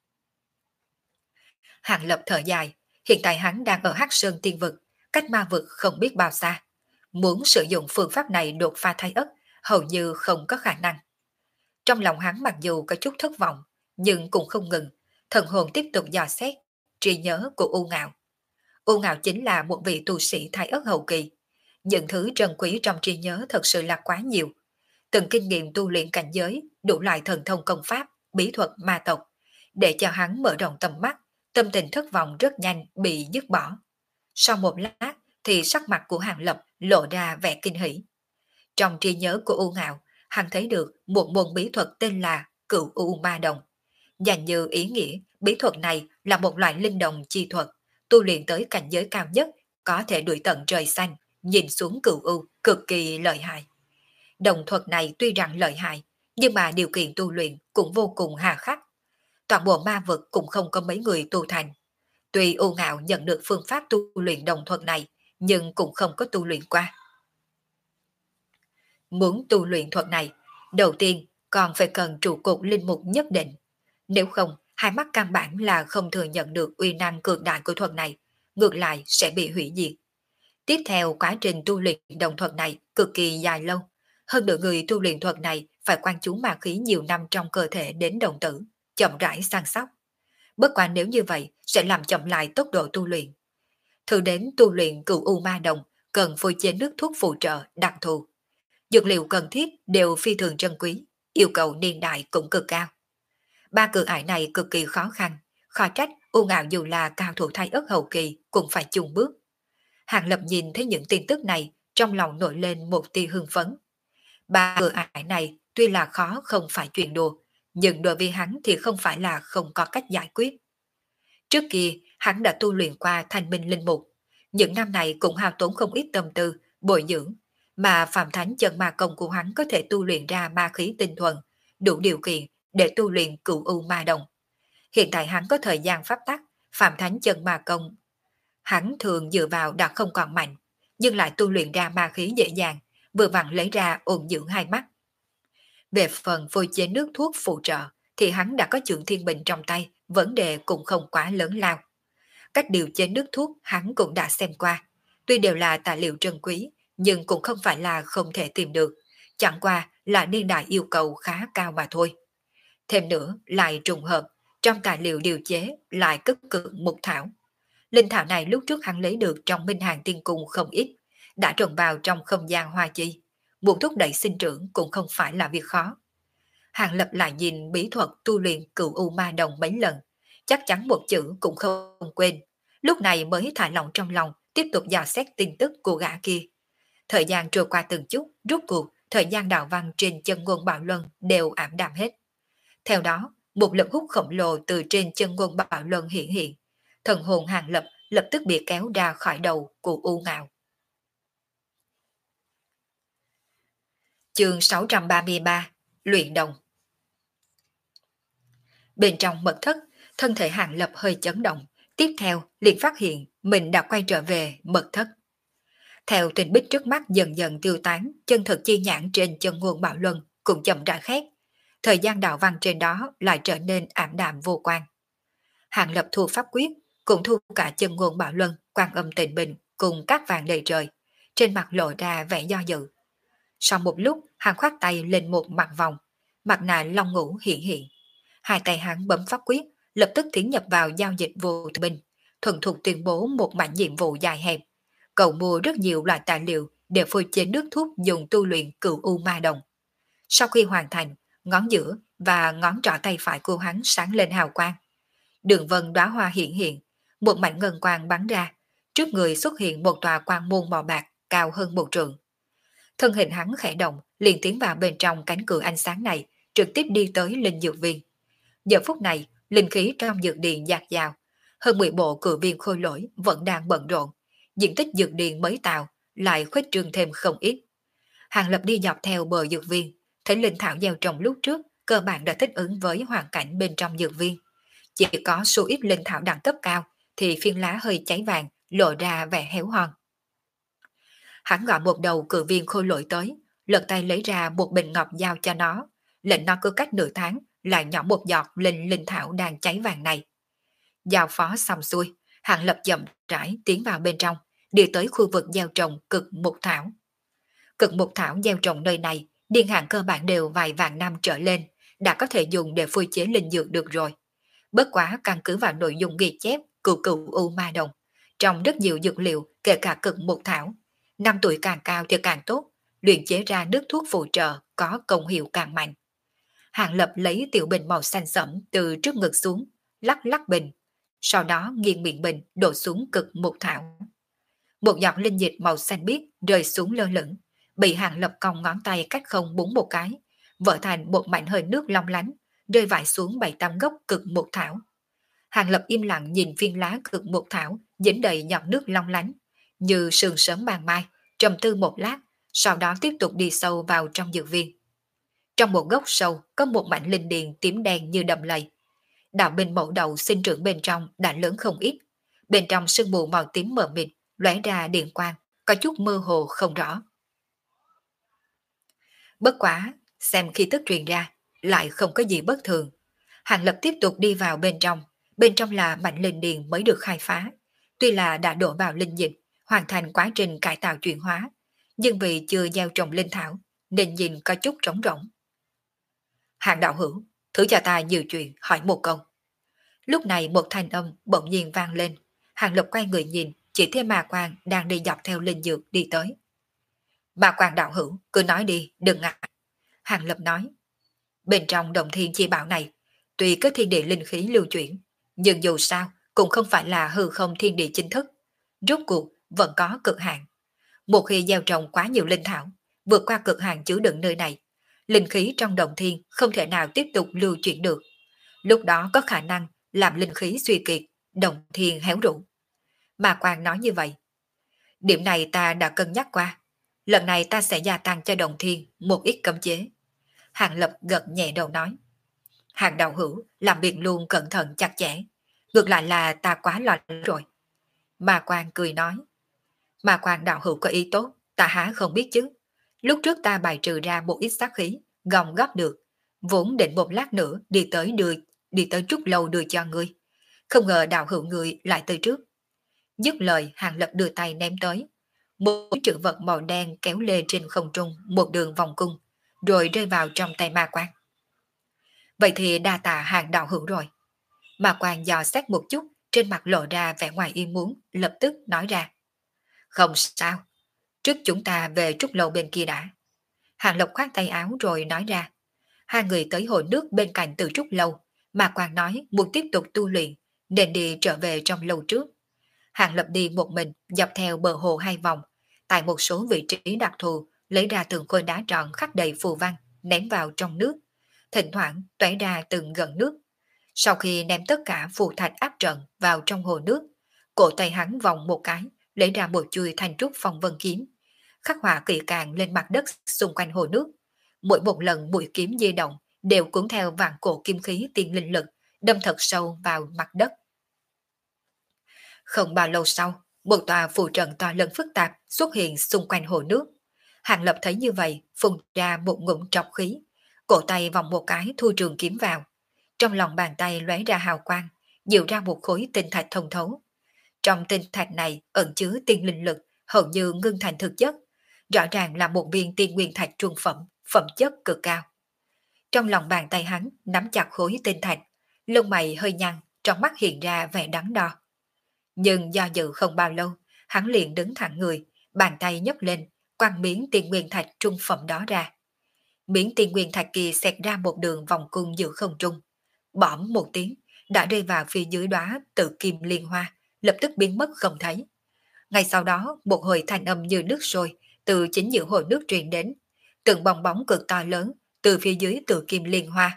Hàng Lập thở dài, hiện tại hắn đang ở Hắc Sơn Tiên Vực, cách ma vực không biết bao xa. Muốn sử dụng phương pháp này đột phá thay ất, hầu như không có khả năng. Trong lòng hắn mặc dù có chút thất vọng, nhưng cũng không ngừng, thần hồn tiếp tục dò xét trí nhớ của U Ngạo. U Ngạo chính là một vị tu sĩ thái ất hậu kỳ. Những thứ trân quý trong trí nhớ thật sự là quá nhiều. Từng kinh nghiệm tu luyện cảnh giới, đủ loại thần thông công pháp, bí thuật ma tộc, để cho hắn mở rộng tầm mắt, tâm tình thất vọng rất nhanh bị dứt bỏ. Sau một lát thì sắc mặt của Hàng Lập lộ ra vẻ kinh hỉ. Trong trí nhớ của U Ngạo, hắn thấy được một môn bí thuật tên là Cửu U Ma Đồng. Dành như ý nghĩa, bí thuật này là một loại linh đồng chi thuật, tu luyện tới cảnh giới cao nhất, có thể đuổi tận trời xanh, nhìn xuống cửu u, cực kỳ lợi hại. Đồng thuật này tuy rằng lợi hại, nhưng mà điều kiện tu luyện cũng vô cùng hà khắc. toàn bộ ma vực cũng không có mấy người tu thành. Tuy U Ngạo nhận được phương pháp tu luyện đồng thuật này, nhưng cũng không có tu luyện qua. Muốn tu luyện thuật này, đầu tiên còn phải cần trụ cột linh mục nhất định. Nếu không, hai mắt căn bản là không thừa nhận được uy năng cường đại của thuật này, ngược lại sẽ bị hủy diệt. Tiếp theo, quá trình tu luyện đồng thuật này cực kỳ dài lâu. Hơn nữa người tu luyện thuật này phải quan chú ma khí nhiều năm trong cơ thể đến đồng tử, chậm rãi săn sóc. Bất quá nếu như vậy sẽ làm chậm lại tốc độ tu luyện. Thử đến tu luyện cửu u ma đồng cần phối chế nước thuốc phụ trợ đặc thù. Dược liệu cần thiết đều phi thường trân quý, yêu cầu niên đại cũng cực cao. Ba cửa ải này cực kỳ khó khăn, khó trách U Ngạo dù là cao thủ thái ất hậu kỳ cũng phải chung bước. Hàng Lập nhìn thấy những tin tức này, trong lòng nổi lên một tia hưng phấn. Ba cửa ải này tuy là khó không phải chuyện đùa, nhưng đối với hắn thì không phải là không có cách giải quyết. Trước kia, hắn đã tu luyện qua thanh minh linh mục. Những năm này cũng hao tốn không ít tâm tư, bồi dưỡng, mà Phạm Thánh chân ma công của hắn có thể tu luyện ra ma khí tinh thuần, đủ điều kiện để tu luyện cửu u ma đồng. Hiện tại hắn có thời gian pháp tắc, Phạm Thánh chân ma công. Hắn thường dựa vào đã không còn mạnh, nhưng lại tu luyện ra ma khí dễ dàng, vừa vặn lấy ra ôn dưỡng hai mắt. Về phần phôi chế nước thuốc phụ trợ, thì hắn đã có Trượng Thiên Bình trong tay, vấn đề cũng không quá lớn lao. Cách điều chế nước thuốc hắn cũng đã xem qua, tuy đều là tài liệu trân quý, nhưng cũng không phải là không thể tìm được, chẳng qua là niên đại yêu cầu khá cao mà thôi. Thêm nữa, lại trùng hợp, trong tài liệu điều chế lại cất cự mục thảo. Linh thảo này lúc trước hắn lấy được trong Minh Hàng Tiên Cung không ít, đã trồng vào trong không gian hoa chi, muốn thúc đẩy sinh trưởng cũng không phải là việc khó. Hàng Lập lại nhìn bí thuật tu luyện cửu u ma đồng mấy lần, chắc chắn một chữ cũng không quên, lúc này mới thả lòng trong lòng, tiếp tục dò xét tin tức của gã kia. Thời gian trôi qua từng chút, rút cuộc, thời gian đạo văn trên chân ngôn Bảo Luân đều ảm đạm hết. Theo đó, một lực hút khổng lồ từ trên chân ngôn Bảo Luân hiện hiện. Thần hồn Hàng Lập lập tức bị kéo ra khỏi đầu của U Ngạo. Chương sáu trăm ba mươi ba, Luyện Đồng. Bên trong mật thất, thân thể Hàng Lập hơi chấn động, tiếp theo liền phát hiện mình đã quay trở về mật thất. Theo tình bích trước mắt dần dần tiêu tán, chân thực chi nhãn trên chân ngôn Bảo Luân cũng chậm rãi khét. Thời gian đạo văn trên đó lại trở nên ảm đạm vô quan. Hàng Lập thu pháp quyết, cũng thu cả chân ngôn Bảo Luân, quan âm tịnh bình cùng các vàng đầy trời, trên mặt lộ ra vẻ do dự. Sau một lúc, hắn khoát tay lên một mặt vòng, mặt nạ long ngũ hiện hiện. Hai tay hắn bấm pháp quyết, lập tức tiến nhập vào giao dịch vô thường bình, thuần thục tuyên bố một mảnh nhiệm vụ dài hẹp. Cậu mua rất nhiều loại tài liệu để phôi chế nước thuốc dùng tu luyện cửu u ma đồng. Sau khi hoàn thành, ngón giữa và ngón trỏ tay phải của hắn sáng lên hào quang. Đường vân đóa hoa hiện hiện, một mảnh ngân quang bắn ra, trước người xuất hiện một tòa quang môn màu bạc cao hơn một trượng. Thân hình hắn khẽ động, liền tiến vào bên trong cánh cửa ánh sáng này, trực tiếp đi tới linh dược viên. Giờ phút này, linh khí trong dược điện dạt dào, hơn mười bộ cự viên khôi lỗi vẫn đang bận rộn, diện tích dược điện mới tạo lại khuếch trương thêm không ít. Hàng Lập đi dọc theo bờ dược viên, thấy linh thảo gieo trồng lúc trước cơ bản đã thích ứng với hoàn cảnh bên trong dược viên. Chỉ có số ít linh thảo đẳng cấp cao thì phiên lá hơi cháy vàng, lộ ra vẻ héo hon. Hắn gọi một đầu cự viên khôi lỗi tới, lật tay lấy ra một bình ngọc giao cho nó, lệnh nó cứ cách nửa tháng lại nhỏ một giọt lên linh thảo đang cháy vàng này. Giao phó xong xuôi, Hàng Lập chậm rãi tiến vào bên trong, đi tới khu vực gieo trồng cực mục thảo. Cực mục thảo gieo trồng nơi này, niên hạn cơ bản đều vài vạn năm trở lên, đã có thể dùng để phôi chế linh dược được rồi. Bất quá căn cứ vào nội dung ghi chép cửu cửu u ma đồng, trong rất nhiều dược liệu kể cả cực mục thảo, năm tuổi càng cao thì càng tốt, luyện chế ra nước thuốc phụ trợ có công hiệu càng mạnh. Hàng Lập lấy tiểu bình màu xanh sẫm từ trước ngực xuống, lắc lắc bình, sau đó nghiêng miệng bình đổ xuống cực mục thảo. Một giọt linh dịch màu xanh biếc rơi xuống lơ lửng, bị Hàng Lập cong ngón tay cách không búng một cái, vỡ thành một mảnh hơi nước long lánh, rơi vãi xuống bảy tám gốc cực mục thảo. Hàng Lập im lặng nhìn viên lá cực mục thảo dính đầy giọt nước long lánh, như sương sớm ban mai, trầm tư một lát, sau đó tiếp tục đi sâu vào trong dược viên. Trong một gốc sâu có một mảnh linh điền tím đen như đầm lầy. đạo binh mẫu đầu sinh trưởng bên trong đã lớn không ít. Bên trong sương mù màu tím mờ mịt lóe ra điện quang, có chút mơ hồ không rõ. Bất quá, xem khi tức truyền ra, lại không có gì bất thường. Hàng Lập tiếp tục đi vào bên trong, bên trong là mạnh linh điền mới được khai phá. Tuy là đã đổ vào linh dịch, hoàn thành quá trình cải tạo chuyển hóa, nhưng vì chưa gieo trồng linh thảo, nên nhìn có chút trống rỗng. Hàng đạo hữu, thử cho ta nhiều chuyện hỏi một câu. Lúc này một thanh âm bỗng nhiên vang lên. Hàng Lập quay người nhìn, chỉ thấy Ma Quang đang đi dọc theo linh dược đi tới. Ma Quang đạo hữu, cứ nói đi, đừng ngại. Hàng Lập nói. Bên trong đồng thiên chi bảo này, tuy có thiên địa linh khí lưu chuyển, nhưng dù sao cũng không phải là hư không thiên địa chính thức. Rốt cuộc vẫn có cực hạn. Một khi gieo trồng quá nhiều linh thảo, vượt qua cực hạn chứa đựng nơi này, linh khí trong đồng thiên không thể nào tiếp tục lưu chuyển được. Lúc đó có khả năng làm linh khí suy kiệt, đồng thiên héo rũ. Ma Quang nói như vậy. Điểm này ta đã cân nhắc qua. Lần này ta sẽ gia tăng cho đồng thiên một ít cấm chế. Hàng Lập gật nhẹ đầu nói. Hàng đạo hữu làm việc luôn cẩn thận chặt chẽ. Ngược lại là ta quá lo lắng rồi. Ma Quang cười nói. Ma Quang đạo hữu có ý tốt, ta há không biết chứ. Lúc trước ta bài trừ ra một ít sát khí, gom góp được. Vốn định một lát nữa đi tới đưa, đi tới Trúc Lâu đưa cho ngươi. Không ngờ đạo hữu ngươi lại tới trước. Dứt lời, Hàng Lập đưa tay ném tới. Một chữ vật màu đen kéo lê trên không trung một đường vòng cung, rồi rơi vào trong tay Ma Quang. Vậy thì đa tạ Hàng đạo hữu rồi. Ma Quang dò xét một chút, trên mặt lộ ra vẻ ngoài ý muốn, lập tức nói ra. Không sao, trước chúng ta về Trúc Lâu bên kia đã. Hàng Lập khoát tay áo rồi nói ra. Hai người tới hồ nước bên cạnh từ Trúc Lâu, Ma Quang nói muốn tiếp tục tu luyện, nên đi trở về trong lâu trước. Hàng Lập đi một mình dọc theo bờ hồ hai vòng, tại một số vị trí đặc thù lấy ra từng khối đá tròn khắc đầy phù văn, ném vào trong nước, thỉnh thoảng toé ra từng gần nước. Sau khi ném tất cả phù thạch áp trận vào trong hồ nước, cổ tay hắn vòng một cái, lấy ra một chuôi thanh trúc phong vân kiếm, khắc họa kỹ càng lên mặt đất xung quanh hồ nước. Mỗi một lần mũi kiếm di động đều cuốn theo vạn cổ kim khí tiên linh lực, đâm thật sâu vào mặt đất. Không bao lâu sau, một tòa phù trận to lớn phức tạp xuất hiện xung quanh hồ nước. Hàng Lập thấy như vậy, phun ra một ngụm trọc khí, cổ tay vòng một cái thu trường kiếm vào. Trong lòng bàn tay lóe ra hào quang, dịu ra một khối tinh thạch thông thấu. Trong tinh thạch này ẩn chứa tiên linh lực, hầu như ngưng thành thực chất, rõ ràng là một viên tiên nguyên thạch trung phẩm, phẩm chất cực cao. Trong lòng bàn tay hắn nắm chặt khối tinh thạch, lông mày hơi nhăn, trong mắt hiện ra vẻ đắn đo. Nhưng do dự không bao lâu, hắn liền đứng thẳng người, bàn tay nhấc lên, quăng miếng tiên nguyên thạch trung phẩm đó ra. Miếng tiên nguyên thạch kia xẹt ra một đường vòng cung giữa không trung, bõm một tiếng, đã rơi vào phía dưới đóa tự kim liên hoa, lập tức biến mất không thấy. Ngay sau đó, một hồi thanh âm như nước sôi từ chính giữa hồ nước truyền đến, từng bong bóng cực to lớn từ phía dưới tự kim liên hoa.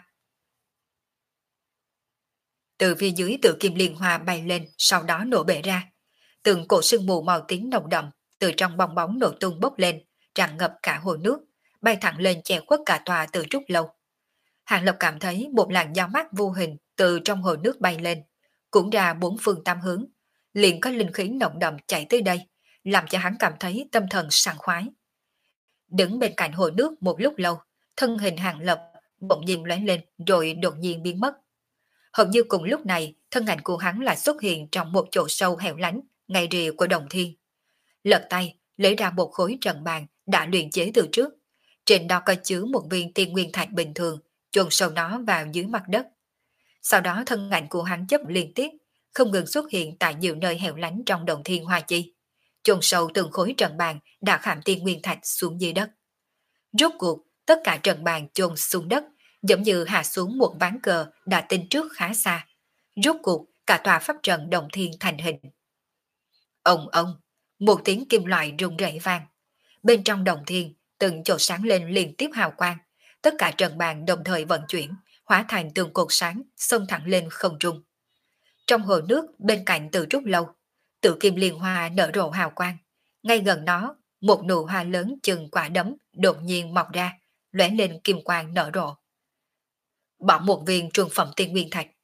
Từ phía dưới tự kim liên hoa bay lên, sau đó nổ bể ra. Từng cổ sương mù màu tím nồng đậm từ trong bong bóng nổ tung bốc lên, tràn ngập cả hồ nước, bay thẳng lên che khuất cả tòa Từ Trúc Lâu. Hàng Lập cảm thấy một làn gió mát vô hình từ trong hồ nước bay lên, cũng ra bốn phương tám hướng, liền có linh khí nồng đậm chạy tới đây, làm cho hắn cảm thấy tâm thần sảng khoái. Đứng bên cạnh hồ nước một lúc lâu, thân hình Hàng Lập bỗng nhiên lóe lên rồi đột nhiên biến mất. Hầu như cùng lúc này, thân ảnh của hắn lại xuất hiện trong một chỗ sâu hẻo lánh, ngay rìa của đồng thiên. Lật tay, lấy ra một khối trận bàn đã luyện chế từ trước. Trên đó có chứa một viên tiên nguyên thạch bình thường, chôn sâu nó vào dưới mặt đất. Sau đó thân ảnh của hắn chấp liên tiếp, không ngừng xuất hiện tại nhiều nơi hẻo lánh trong đồng thiên hoa chi. Chôn sâu từng khối trận bàn đã khảm tiên nguyên thạch xuống dưới đất. Rốt cuộc, tất cả trận bàn chôn xuống đất, giống như hạ xuống một ván cờ đã tinh trước khá xa. Rốt cuộc, cả tòa pháp trận đồng thiên thành hình. Ông ông, một tiếng kim loại rung rẩy vang. Bên trong đồng thiên, từng chỗ sáng lên liên tiếp hào quang. Tất cả trận bàn đồng thời vận chuyển, hóa thành từng cột sáng, xông thẳng lên không trung. Trong hồ nước bên cạnh Từ Trúc Lâu, tự kim liên hoa nở rộ hào quang. Ngay gần nó, một nụ hoa lớn chừng quả đấm đột nhiên mọc ra, lóe lên kim quang nở rộ. Bỏ một viên trung phẩm tiên nguyên thạch.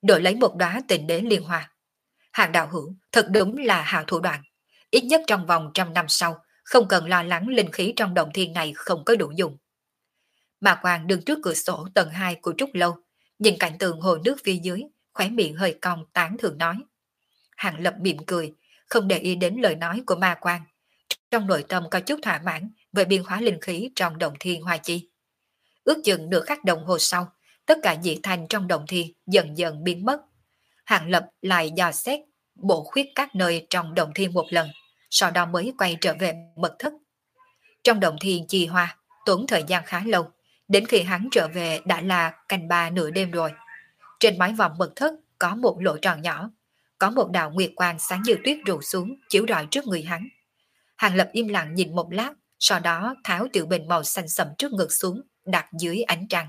đổi lấy một đóa tình đế liên hoa. Hàng đạo hữu thật đúng là hào thủ đoạn. Ít nhất trong vòng trăm năm sau, không cần lo lắng linh khí trong động thiên này không có đủ dùng. Mà Quang đứng trước cửa sổ tầng hai của Trúc Lâu, nhìn cảnh tượng hồ nước phía dưới, khóe miệng hơi cong tán thường nói. Hàng Lập mỉm cười, không để ý đến lời nói của Ma Quang. Trong nội tâm có chút thỏa mãn về biên hóa linh khí trong động thiên hoa chi. Ước chừng nửa khắc đồng hồ sau, tất cả dị thành trong động thiên dần dần biến mất. Hàng Lập lại dò xét bộ khuyết các nơi trong động thiên một lần, sau đó mới quay trở về mật thất. Trong động thiên chi hoa, tốn thời gian khá lâu, đến khi hắn trở về đã là canh ba nửa đêm rồi. Trên mái vòm mật thất có một lỗ tròn nhỏ, có một đạo nguyệt quang sáng như tuyết rủ xuống chiếu rọi trước người hắn. Hàng Lập im lặng nhìn một lát, sau đó tháo tiểu bình màu xanh sẫm trước ngực xuống, đặt dưới ánh trăng.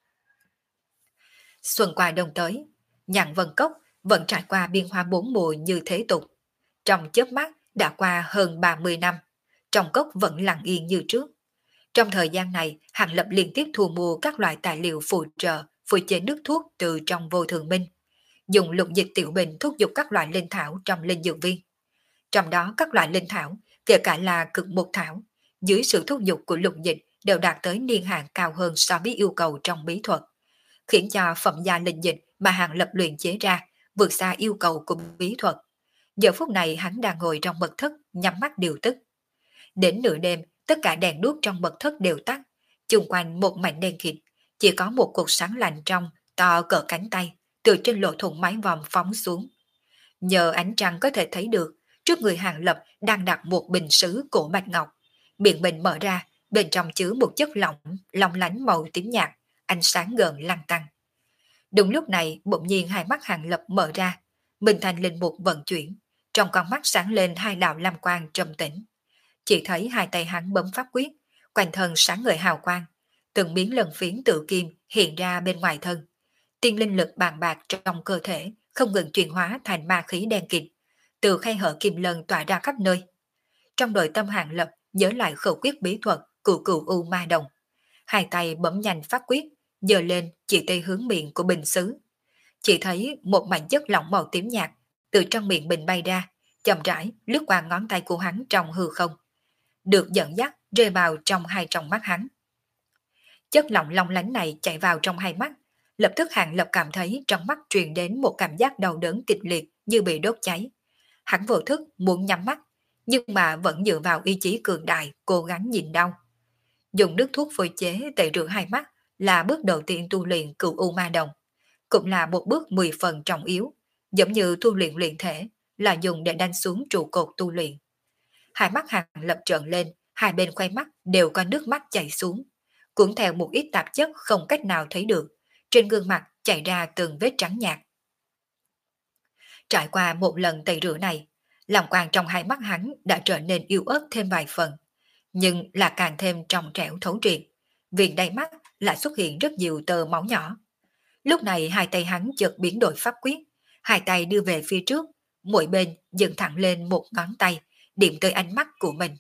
Xuân qua đông tới, Nhạn Vân Cốc vẫn trải qua biên hoa bốn mùa như thế tục. Trong chớp mắt đã qua hơn ba mươi năm, trong cốc vẫn lặng yên như trước. Trong thời gian này, Hàng Lập liên tiếp thu mua các loại tài liệu phụ trợ, phụ chế nước thuốc từ trong Vô Thường Minh, dùng lục dịch tiểu bình thúc giục các loại linh thảo trong linh dược viên. Trong đó các loại linh thảo, kể cả là cực mục thảo, dưới sự thúc giục của lục dịch đều đạt tới niên hạn cao hơn so với yêu cầu trong bí thuật, khiến cho phẩm gia linh dịch mà Hàng Lập luyện chế ra vượt xa yêu cầu của bí thuật. Giờ phút này hắn đang ngồi trong mật thất nhắm mắt điều tức. Đến nửa đêm, tất cả đèn đuốc trong mật thất đều tắt, chung quanh một mảnh đen kịt, chỉ có một cột sáng lạnh trong to cỡ cánh tay từ trên lỗ thủng mái vòm phóng xuống. Nhờ ánh trăng có thể thấy được trước người Hàng Lập đang đặt một bình sứ cổ bạch ngọc, miệng bình mở ra, bên trong chứa một chất lỏng long lánh màu tím nhạt, ánh sáng gần lăn tăn. Đúng lúc này bỗng nhiên hai mắt Hàng Lập mở ra, Minh Thành linh mục vận chuyển, trong con mắt sáng lên hai đạo lam quang trầm tĩnh. Chỉ thấy hai tay hắn bấm pháp quyết, quanh thân sáng ngời hào quang, từng miếng lần phiến tự kim hiện ra bên ngoài thân. Tiên linh lực bàn bạc trong cơ thể không ngừng chuyển hóa thành ma khí đen kịt, từ khe hở kim lân tỏa ra khắp nơi. Trong nội tâm Hàng Lập nhớ lại khẩu quyết bí thuật cửu cửu u ma đồng, hai tay bấm nhanh pháp quyết, giơ lên chỉ tay hướng miệng của bình sứ. Chỉ thấy một mảnh chất lỏng màu tím nhạt từ trong miệng bình bay ra, chậm rãi lướt qua ngón tay của hắn trong hư không, được dẫn dắt rơi vào trong hai tròng mắt hắn. Chất lỏng long lánh này chạy vào trong hai mắt, lập tức Hàng Lập cảm thấy trong mắt truyền đến một cảm giác đau đớn kịch liệt như bị đốt cháy. Hắn vô thức muốn nhắm mắt, nhưng mà vẫn dựa vào ý chí cường đại cố gắng nhìn đau. Dùng nước thuốc phơi chế tẩy rửa hai mắt là bước đầu tiên tu luyện cửu u ma đồng, cũng là một bước mười phần trọng yếu, giống như tu luyện luyện thể, là dùng để đánh xuống trụ cột tu luyện. Hai mắt Hàng Lập trợn lên, hai bên khoe mắt đều có nước mắt chảy xuống, cuốn theo một ít tạp chất không cách nào thấy được, trên gương mặt chảy ra từng vết trắng nhạt. Trải qua một lần tẩy rửa này, lòng quang trong hai mắt hắn đã trở nên yếu ớt thêm vài phần, nhưng là càng thêm trong trẻo thấu triệt, viền đầy mắt lại xuất hiện rất nhiều tơ máu nhỏ. Lúc này hai tay hắn chợt biến đổi pháp quyết, hai tay đưa về phía trước, mỗi bên dựng thẳng lên một ngón tay, điểm tới ánh mắt của mình.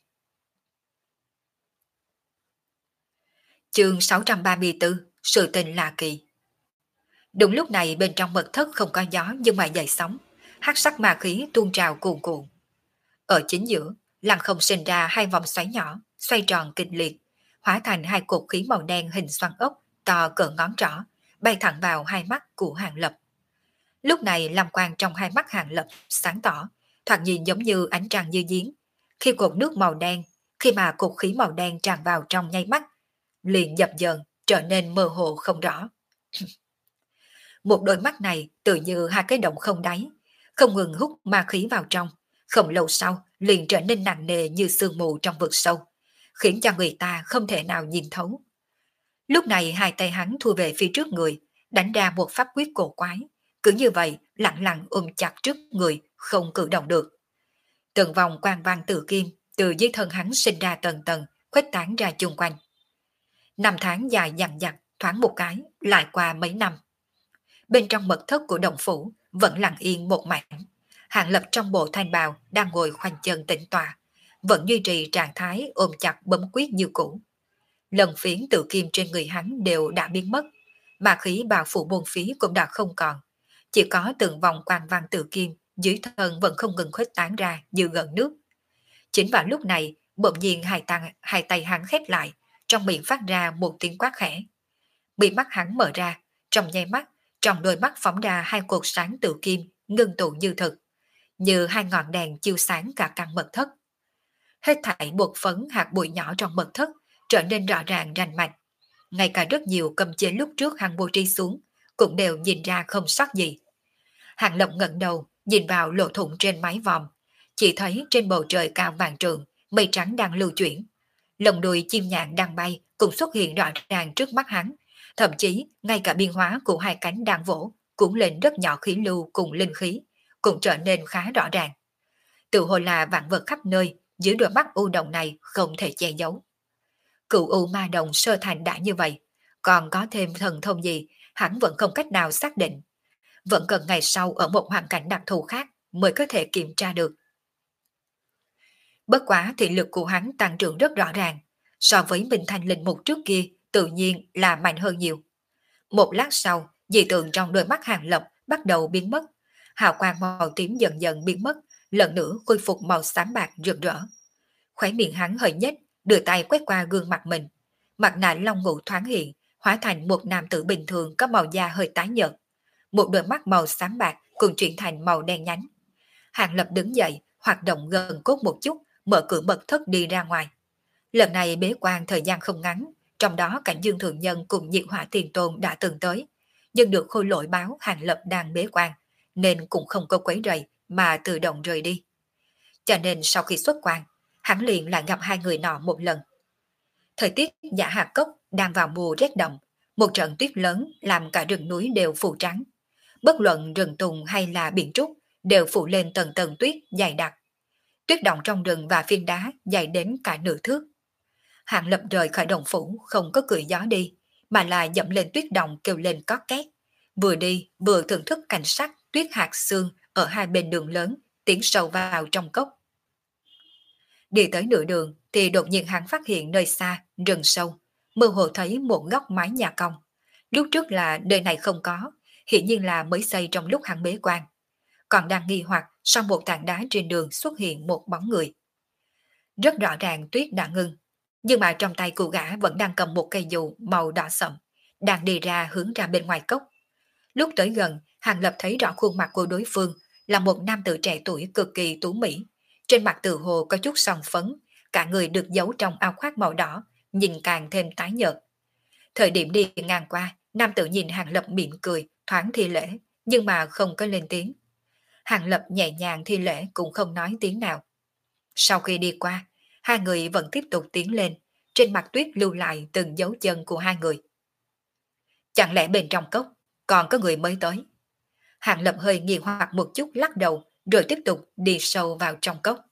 Chương sáu trăm ba mươi tư, sự tình lạ kỳ. Đúng lúc này bên trong mật thất không có gió nhưng mà dậy sóng, hắc sắc ma khí tuôn trào cuồn cuộn. Ở chính giữa, lăng không sinh ra hai vòng xoáy nhỏ, xoay tròn kịch liệt, hóa thành hai cột khí màu đen hình xoắn ốc, to cỡ ngón trỏ, bay thẳng vào hai mắt của Hàng Lập. Lúc này lam quang trong hai mắt Hàng Lập sáng tỏ, thoạt nhìn giống như ánh trăng như giếng. Khi cột nước màu đen, khi mà cột khí màu đen tràn vào trong nháy mắt, liền dập dần trở nên mơ hồ không rõ. Một đôi mắt này tự như hai cái động không đáy, không ngừng hút ma khí vào trong, không lâu sau liền trở nên nặng nề như sương mù trong vực sâu, khiến cho người ta không thể nào nhìn thấu. Lúc này hai tay hắn thu về phía trước người, đánh ra một pháp quyết cổ quái, cứ như vậy lặng lặng ôm chặt trước người, không cử động được. Từng vòng quang vang tự kim từ dưới thân hắn sinh ra tầng tầng, khuếch tán ra chung quanh. Năm tháng dài dằng dặc, thoáng một cái lại qua mấy năm. Bên trong mật thất của động phủ vẫn lặng yên một mảnh. Hàng Lập trong bộ thanh bào đang ngồi khoanh chân tĩnh tọa, vẫn duy trì trạng thái ôm chặt bấm quyết như cũ. Lần phiến tự kim trên người hắn đều đã biến mất, mà khí bào phủ bốn phía cũng đã không còn, chỉ có từng vòng quang văn tự kim dưới thân vẫn không ngừng khuếch tán ra như gần nước. Chính vào lúc này, bỗng nhiên hai, tăng, hai tay hắn khép lại, trong miệng phát ra một tiếng quát khẽ. Bị mắt hắn mở ra, trong nháy mắt, trong đôi mắt phóng ra hai cột sáng tự kim, ngưng tụ như thực, như hai ngọn đèn chiếu sáng cả căn mật thất. Hết thảy bột phấn hạt bụi nhỏ trong mật thất trở nên rõ ràng rành mạch. Ngay cả rất nhiều cầm chế lúc trước hắn bố trí xuống, cũng đều nhìn ra không sót gì. Hàng Lập ngẩng đầu, nhìn vào lỗ thủng trên mái vòm, chỉ thấy trên bầu trời cao vàng trượng, mây trắng đang lưu chuyển. Lồng đùi chim nhạn đang bay cũng xuất hiện rõ ràng trước mắt hắn, thậm chí ngay cả biên hóa của hai cánh đang vỗ, cũng lên rất nhỏ khí lưu cùng linh khí, cũng trở nên khá rõ ràng. Tự hồ là vạn vật khắp nơi, dưới đôi mắt u đồng này không thể che giấu. Cựu u ma đồng sơ thành đã như vậy, còn có thêm thần thông gì, hắn vẫn không cách nào xác định. Vẫn cần ngày sau ở một hoàn cảnh đặc thù khác mới có thể kiểm tra được. Bất quá thị lực của hắn tăng trưởng rất rõ ràng, so với Minh Thanh linh mục trước kia tự nhiên là mạnh hơn nhiều. Một lát sau, dị tượng trong đôi mắt Hàng Lập bắt đầu biến mất, hào quang màu tím dần dần biến mất, lần nữa khôi phục màu xám bạc rực rỡ. Khóe miệng hắn hơi nhếch, đưa tay quét qua gương mặt mình, mặt nạ long ngũ thoáng hiện, hóa thành một nam tử bình thường có màu da hơi tái nhợt. Một đôi mắt màu xám bạc cũng chuyển thành màu đen nhánh. Hàng Lập đứng dậy, hoạt động gần cốt một chút, mở cửa mật thất đi ra ngoài. Lần này bế quan thời gian không ngắn, trong đó cảnh Dương Thượng Nhân cùng Nhiệt Hỏa Tiền Tôn đã từng tới, nhưng được Khôi Lỗi báo Hàng Lập đang bế quan, nên cũng không có quấy rầy mà tự động rời đi. Cho nên sau khi xuất quan, hắn liền lại gặp hai người nọ một lần. Thời tiết Giả Hạc Cốc đang vào mùa rét đậm, một trận tuyết lớn làm cả rừng núi đều phủ trắng. Bất luận rừng tùng hay là biển trúc đều phủ lên tầng tầng tuyết dày đặc. Tuyết động trong rừng và phiến đá dày đến cả nửa thước. Hàng Lập rời khỏi đồng phủ không có cười gió đi, mà là dẫm lên tuyết động kêu lên có két. Vừa đi vừa thưởng thức cảnh sắc tuyết hạt sương ở hai bên đường lớn, tiến sâu vào trong cốc. Đi tới nửa đường thì đột nhiên hắn phát hiện nơi xa, rừng sâu, mơ hồ thấy một góc mái nhà cong. Lúc trước là nơi này không có, hiển nhiên là mới xây trong lúc hắn bế quan. Còn đang nghi hoặc, sau một tảng đá trên đường xuất hiện một bóng người. Rất rõ ràng tuyết đã ngưng, nhưng mà trong tay cụ gã vẫn đang cầm một cây dù màu đỏ sậm, đang đi ra hướng ra bên ngoài cốc. Lúc tới gần, Hàng Lập thấy rõ khuôn mặt của đối phương là một nam tử trẻ tuổi cực kỳ tú mỹ. Trên mặt tự hồ có chút son phấn, cả người được giấu trong áo khoác màu đỏ, nhìn càng thêm tái nhợt. Thời điểm đi ngang qua, nam tử nhìn Hàng Lập mỉm cười, thoáng thi lễ, nhưng mà không có lên tiếng. Hàng Lập nhẹ nhàng thi lễ cũng không nói tiếng nào. Sau khi đi qua, hai người vẫn tiếp tục tiến lên, trên mặt tuyết lưu lại từng dấu chân của hai người. Chẳng lẽ bên trong cốc còn có người mới tới? Hàng Lập hơi nghi hoặc một chút lắc đầu, rồi tiếp tục đi sâu vào trong cốc.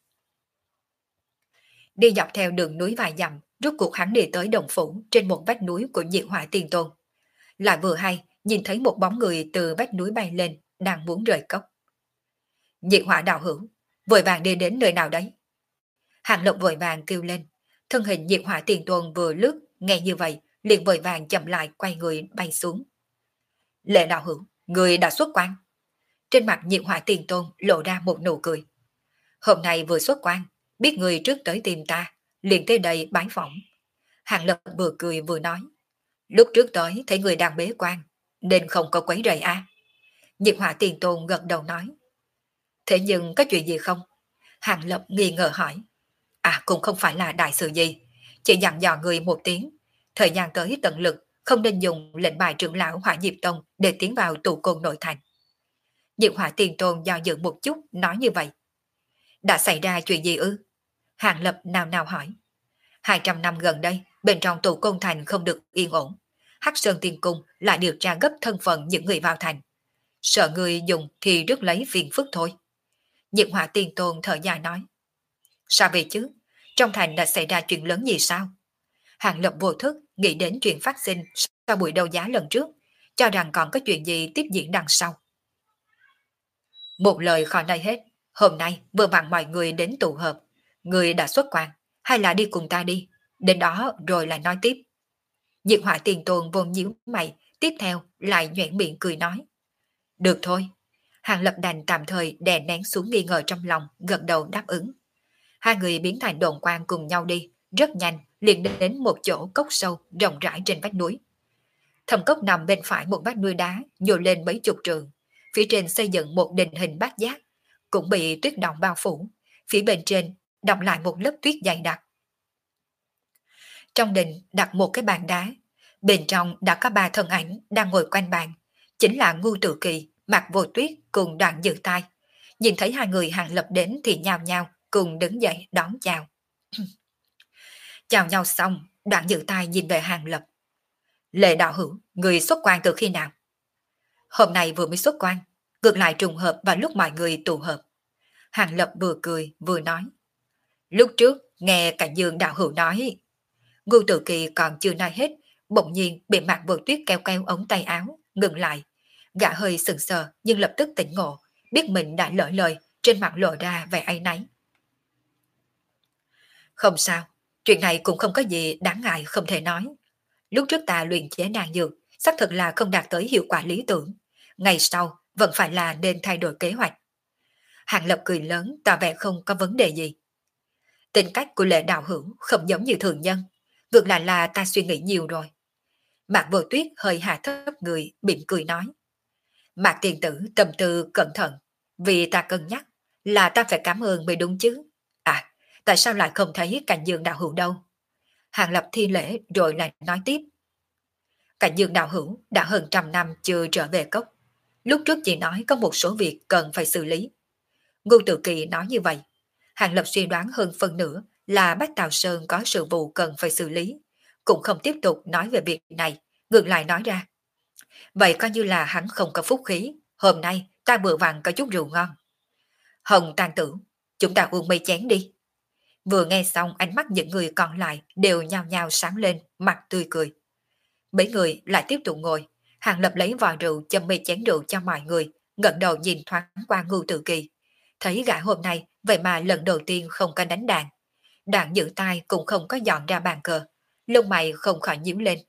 Đi dọc theo đường núi vài dặm, rốt cuộc hắn đi tới đồng phủ trên một vách núi của Nhiệt Hỏa Tiền Tôn. Lại vừa hay, nhìn thấy một bóng người từ vách núi bay lên, đang muốn rời cốc. Nhiệt Hỏa đạo hữu, vội vàng đi đến nơi nào đấy? Hàng Lập vội vàng kêu lên, thân hình Nhiệt Hỏa Tiền Tôn vừa lướt, nghe như vậy, liền vội vàng chậm lại quay người bay xuống. Lệ đạo hữu, người đã xuất quan. Trên mặt Nhiệt Hỏa Tiền Tôn lộ ra một nụ cười. Hôm nay vừa xuất quan, biết người trước tới tìm ta, liền tới đây bái phỏng. Hàng Lập vừa cười vừa nói, lúc trước tới thấy người đang bế quan, nên không có quấy rầy a. Nhiệt Hỏa Tiền Tôn gật đầu nói, thế nhưng có chuyện gì không? Hàng Lập nghi ngờ hỏi, à cũng không phải là đại sự gì, chỉ dặn dò người một tiếng, thời gian tới tận lực, không nên dùng lệnh bài trưởng lão Hỏa Diệp Tông để tiến vào tù côn nội thành. Nhiệt Hỏa Tiền Tôn do dự một chút nói như vậy. Đã xảy ra chuyện gì ư? Hàng Lập nào nào hỏi. Hai trăm năm gần đây, bên trong tù côn thành không được yên ổn. Hắc Sơn Tiên Cung lại điều tra gấp thân phận những người vào thành. Sợ người dùng thì rước lấy phiền phức thôi. Nhiệt Hỏa Tiền Tôn thở dài nói. Sao vậy chứ? Trong thành đã xảy ra chuyện lớn gì sao? Hàng Lập vô thức nghĩ đến chuyện phát sinh sau buổi đấu giá lần trước, cho rằng còn có chuyện gì tiếp diễn đằng sau. Một lời khỏi nói hết, hôm nay vừa vặn mọi người đến tụ hợp, người đã xuất quan, hay là đi cùng ta đi, đến đó rồi lại nói tiếp. Nhiệt Hỏa Tiền Tôn vốn nhíu mày, tiếp theo lại nhoẻn miệng cười nói. Được thôi. Hàng Lập đành tạm thời đè nén xuống nghi ngờ trong lòng, gật đầu đáp ứng. Hai người biến thành đồn quan cùng nhau đi, rất nhanh liền đến một chỗ cốc sâu rộng rãi trên vách núi. Thầm cốc nằm bên phải một vách núi đá nhô lên mấy chục trường, phía trên xây dựng một đình hình bát giác, cũng bị tuyết động bao phủ, phía bên trên đọng lại một lớp tuyết dày đặc. Trong đình đặt một cái bàn đá, bên trong đã có ba thân ảnh đang ngồi quanh bàn, chính là Ngưu Tự Kỳ, Mạc Vô Tuyết cùng Đoạn Dự Tai. Nhìn thấy hai người Hàng Lập đến thì nhao nhao cùng đứng dậy đón chào. Chào nhau xong, Đoạn Dự Tai nhìn về Hàng Lập. Lệ đạo hữu, người xuất quan từ khi nào? Hôm nay vừa mới xuất quan, ngược lại trùng hợp vào lúc mọi người tụ hợp. Hàng Lập vừa cười vừa nói. Lúc trước nghe Cảnh Dương đạo hữu nói. Ngưu Tự Kỳ còn chưa nói hết, bỗng nhiên bị Mạc Vô Tuyết kéo kéo ống tay áo, ngừng lại. Gã hơi sừng sờ nhưng lập tức tỉnh ngộ, biết mình đã lỡ lời, trên mặt lộ ra vẻ áy náy. Không sao, chuyện này cũng không có gì đáng ngại không thể nói. Lúc trước ta luyện chế đan dược, xác thực là không đạt tới hiệu quả lý tưởng. Ngày sau vẫn phải là nên thay đổi kế hoạch. Hàng Lập cười lớn tỏ vẻ không có vấn đề gì. Tính cách của Lệ đạo hữu không giống như thường nhân, ngược lại là ta suy nghĩ nhiều rồi. Mạc Vô Tuyết hơi hạ thấp người, mỉm cười nói. Mạc tiền tử tâm tư cẩn thận, vì ta cân nhắc là ta phải cảm ơn mới đúng chứ. À, tại sao lại không thấy Cảnh Dương đạo hữu đâu? Hàng Lập thi lễ rồi lại nói tiếp. Cảnh Dương đạo hữu đã hơn trăm năm chưa trở về cốc. Lúc trước chỉ nói có một số việc cần phải xử lý. Ngưu Tự Kỳ nói như vậy. Hàng Lập suy đoán hơn phân nửa là Bách Tào Sơn có sự vụ cần phải xử lý. Cũng không tiếp tục nói về việc này, ngược lại nói ra. Vậy coi như là hắn không có phúc khí. Hôm nay ta vừa vặn có chút rượu ngon. Hồng Tàn Tử, chúng ta uống mấy chén đi. Vừa nghe xong ánh mắt những người còn lại đều nhao nhao sáng lên, mặt tươi cười. Mấy người lại tiếp tục ngồi. Hàng Lập lấy vò rượu châm mấy chén rượu cho mọi người, ngẩng đầu nhìn thoáng qua Ngưu Tự Kỳ. Thấy gã hôm nay vậy mà lần đầu tiên không có đánh đàn. Đoạn Dự Tai cũng không có dọn ra bàn cờ, lông mày không khỏi nhíu lên.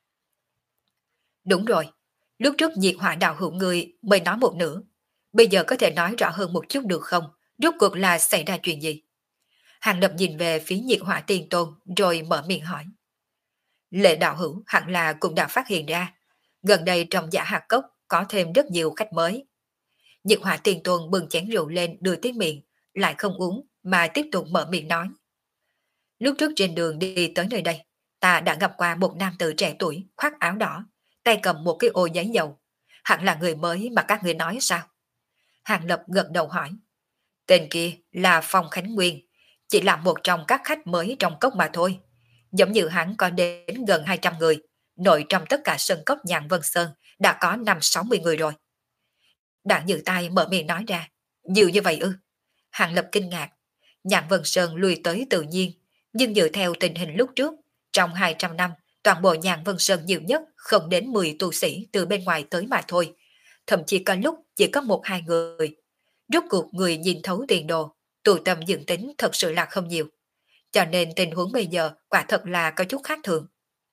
Đúng rồi, lúc trước Nhiệt Hỏa đạo hữu người mới nói một nửa, bây giờ có thể nói rõ hơn một chút được không? Rốt cuộc là xảy ra chuyện gì? Hàng Lập nhìn về phía Nhiệt Hỏa Tiên Tôn rồi mở miệng hỏi. Lệ đạo hữu hẳn là cũng đã phát hiện ra, gần đây trong Giả Hạt Cốc có thêm rất nhiều khách mới. Nhiệt Hỏa Tiên Tôn bưng chén rượu lên đưa tới miệng, lại không uống mà tiếp tục mở miệng nói. Lúc trước trên đường đi tới nơi đây, ta đã gặp qua một nam tử trẻ tuổi khoác áo đỏ, tay cầm một cái ô giấy dầu. Hẳn là người mới mà các người nói sao? Hàng Lập gật đầu hỏi. Tên kia là Phong Khánh Nguyên, chỉ là một trong các khách mới trong cốc mà thôi. Giống như hắn có đến gần hai trăm người, nội trong tất cả sân cốc Nhạn Vân Sơn đã có năm sáu mươi người rồi. Đoạn Dự Tai mở miệng nói ra. Nhiều như vậy ư? Hàng Lập kinh ngạc. Nhạn Vân Sơn lùi tới tự nhiên, nhưng dựa theo tình hình lúc trước, trong hai trăm năm, toàn bộ Nhạn Vân Sơn nhiều nhất không đến mười tu sĩ từ bên ngoài tới mà thôi. Thậm chí có lúc chỉ có một hai người. Rốt cuộc người nhìn thấu tiền đồ, tụ tâm dưỡng tính thật sự là không nhiều. Cho nên tình huống bây giờ quả thật là có chút khác thường.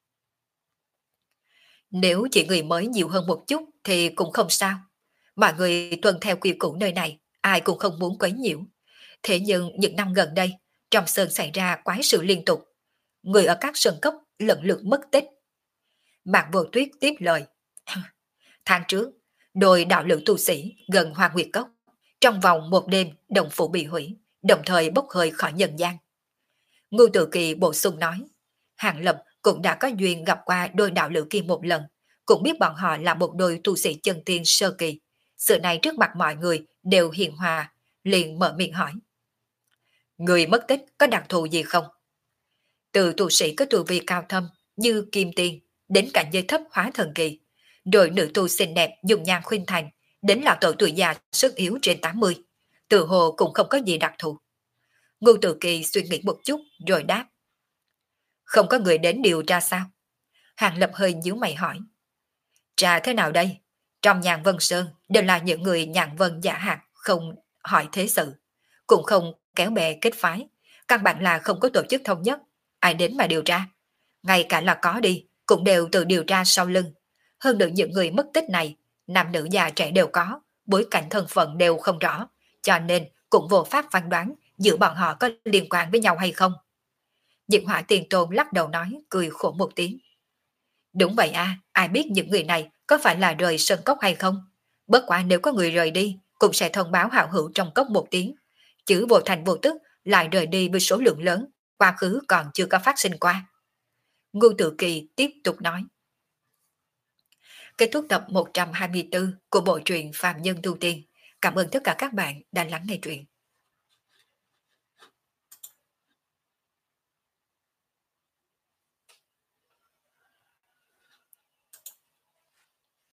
Nếu chỉ người mới nhiều hơn một chút thì cũng không sao. Mọi người tuân theo quy củ nơi này, ai cũng không muốn quấy nhiễu. Thế nhưng những năm gần đây, trong sơn xảy ra quái sự liên tục. Người ở các sơn cốc lần lượt mất tích. Mạc Vô Tuyết tiếp lời. Tháng trước, đôi đạo lữ tu sĩ gần Hoa Nguyệt Cốc, trong vòng một đêm đồng phủ bị hủy, đồng thời bốc hơi khỏi nhân gian. Ngưu Tự Kỳ bổ sung nói. Hàng Lập cũng đã có duyên gặp qua đôi đạo lữ kia một lần, cũng biết bọn họ là một đôi tu sĩ chân tiên sơ kỳ. Sự này trước mặt mọi người đều hiền hòa, liền mở miệng hỏi. Người mất tích có đặc thù gì không? Từ tu sĩ có tu vi cao thâm như kim tiên đến cảnh giới thấp hóa thần kỳ, rồi nữ tu xinh đẹp dùng nhan khuynh thành đến lão tổ tuổi già sức yếu trên tám mươi, tự hồ cũng không có gì đặc thù. Ngưu Tự Kỳ suy nghĩ một chút rồi đáp. Không có người đến điều tra sao? Hàng Lập hơi nhíu mày hỏi. Tra thế nào đây? Trong Nhạn Vân Sơn đều là những người Nhạn Vân giả hạt, không hỏi thế sự, cũng không kéo bè kết phái, căn bản là không có tổ chức thống nhất, ai đến mà điều tra. Ngay cả là có đi, cũng đều tự điều tra sau lưng. Hơn nữa những người mất tích này, nam nữ già trẻ đều có, bối cảnh thân phận đều không rõ, cho nên cũng vô pháp phán đoán giữa bọn họ có liên quan với nhau hay không. Diệt Hỏa Tiền Tôn lắc đầu nói, cười khổ một tiếng. Đúng vậy à, ai biết những người này có phải là rời sơn cốc hay không? Bất quả nếu có người rời đi, cũng sẽ thông báo hảo hữu trong cốc một tiếng. Chữ vô thành vô tức lại rời đi với số lượng lớn, quá khứ còn chưa có phát sinh qua. Ngô Tự Kỳ tiếp tục nói. Kết thúc tập một trăm hai mươi tư của bộ truyện Phạm Nhân Tu Tiên. Cảm ơn tất cả các bạn đã lắng nghe truyện.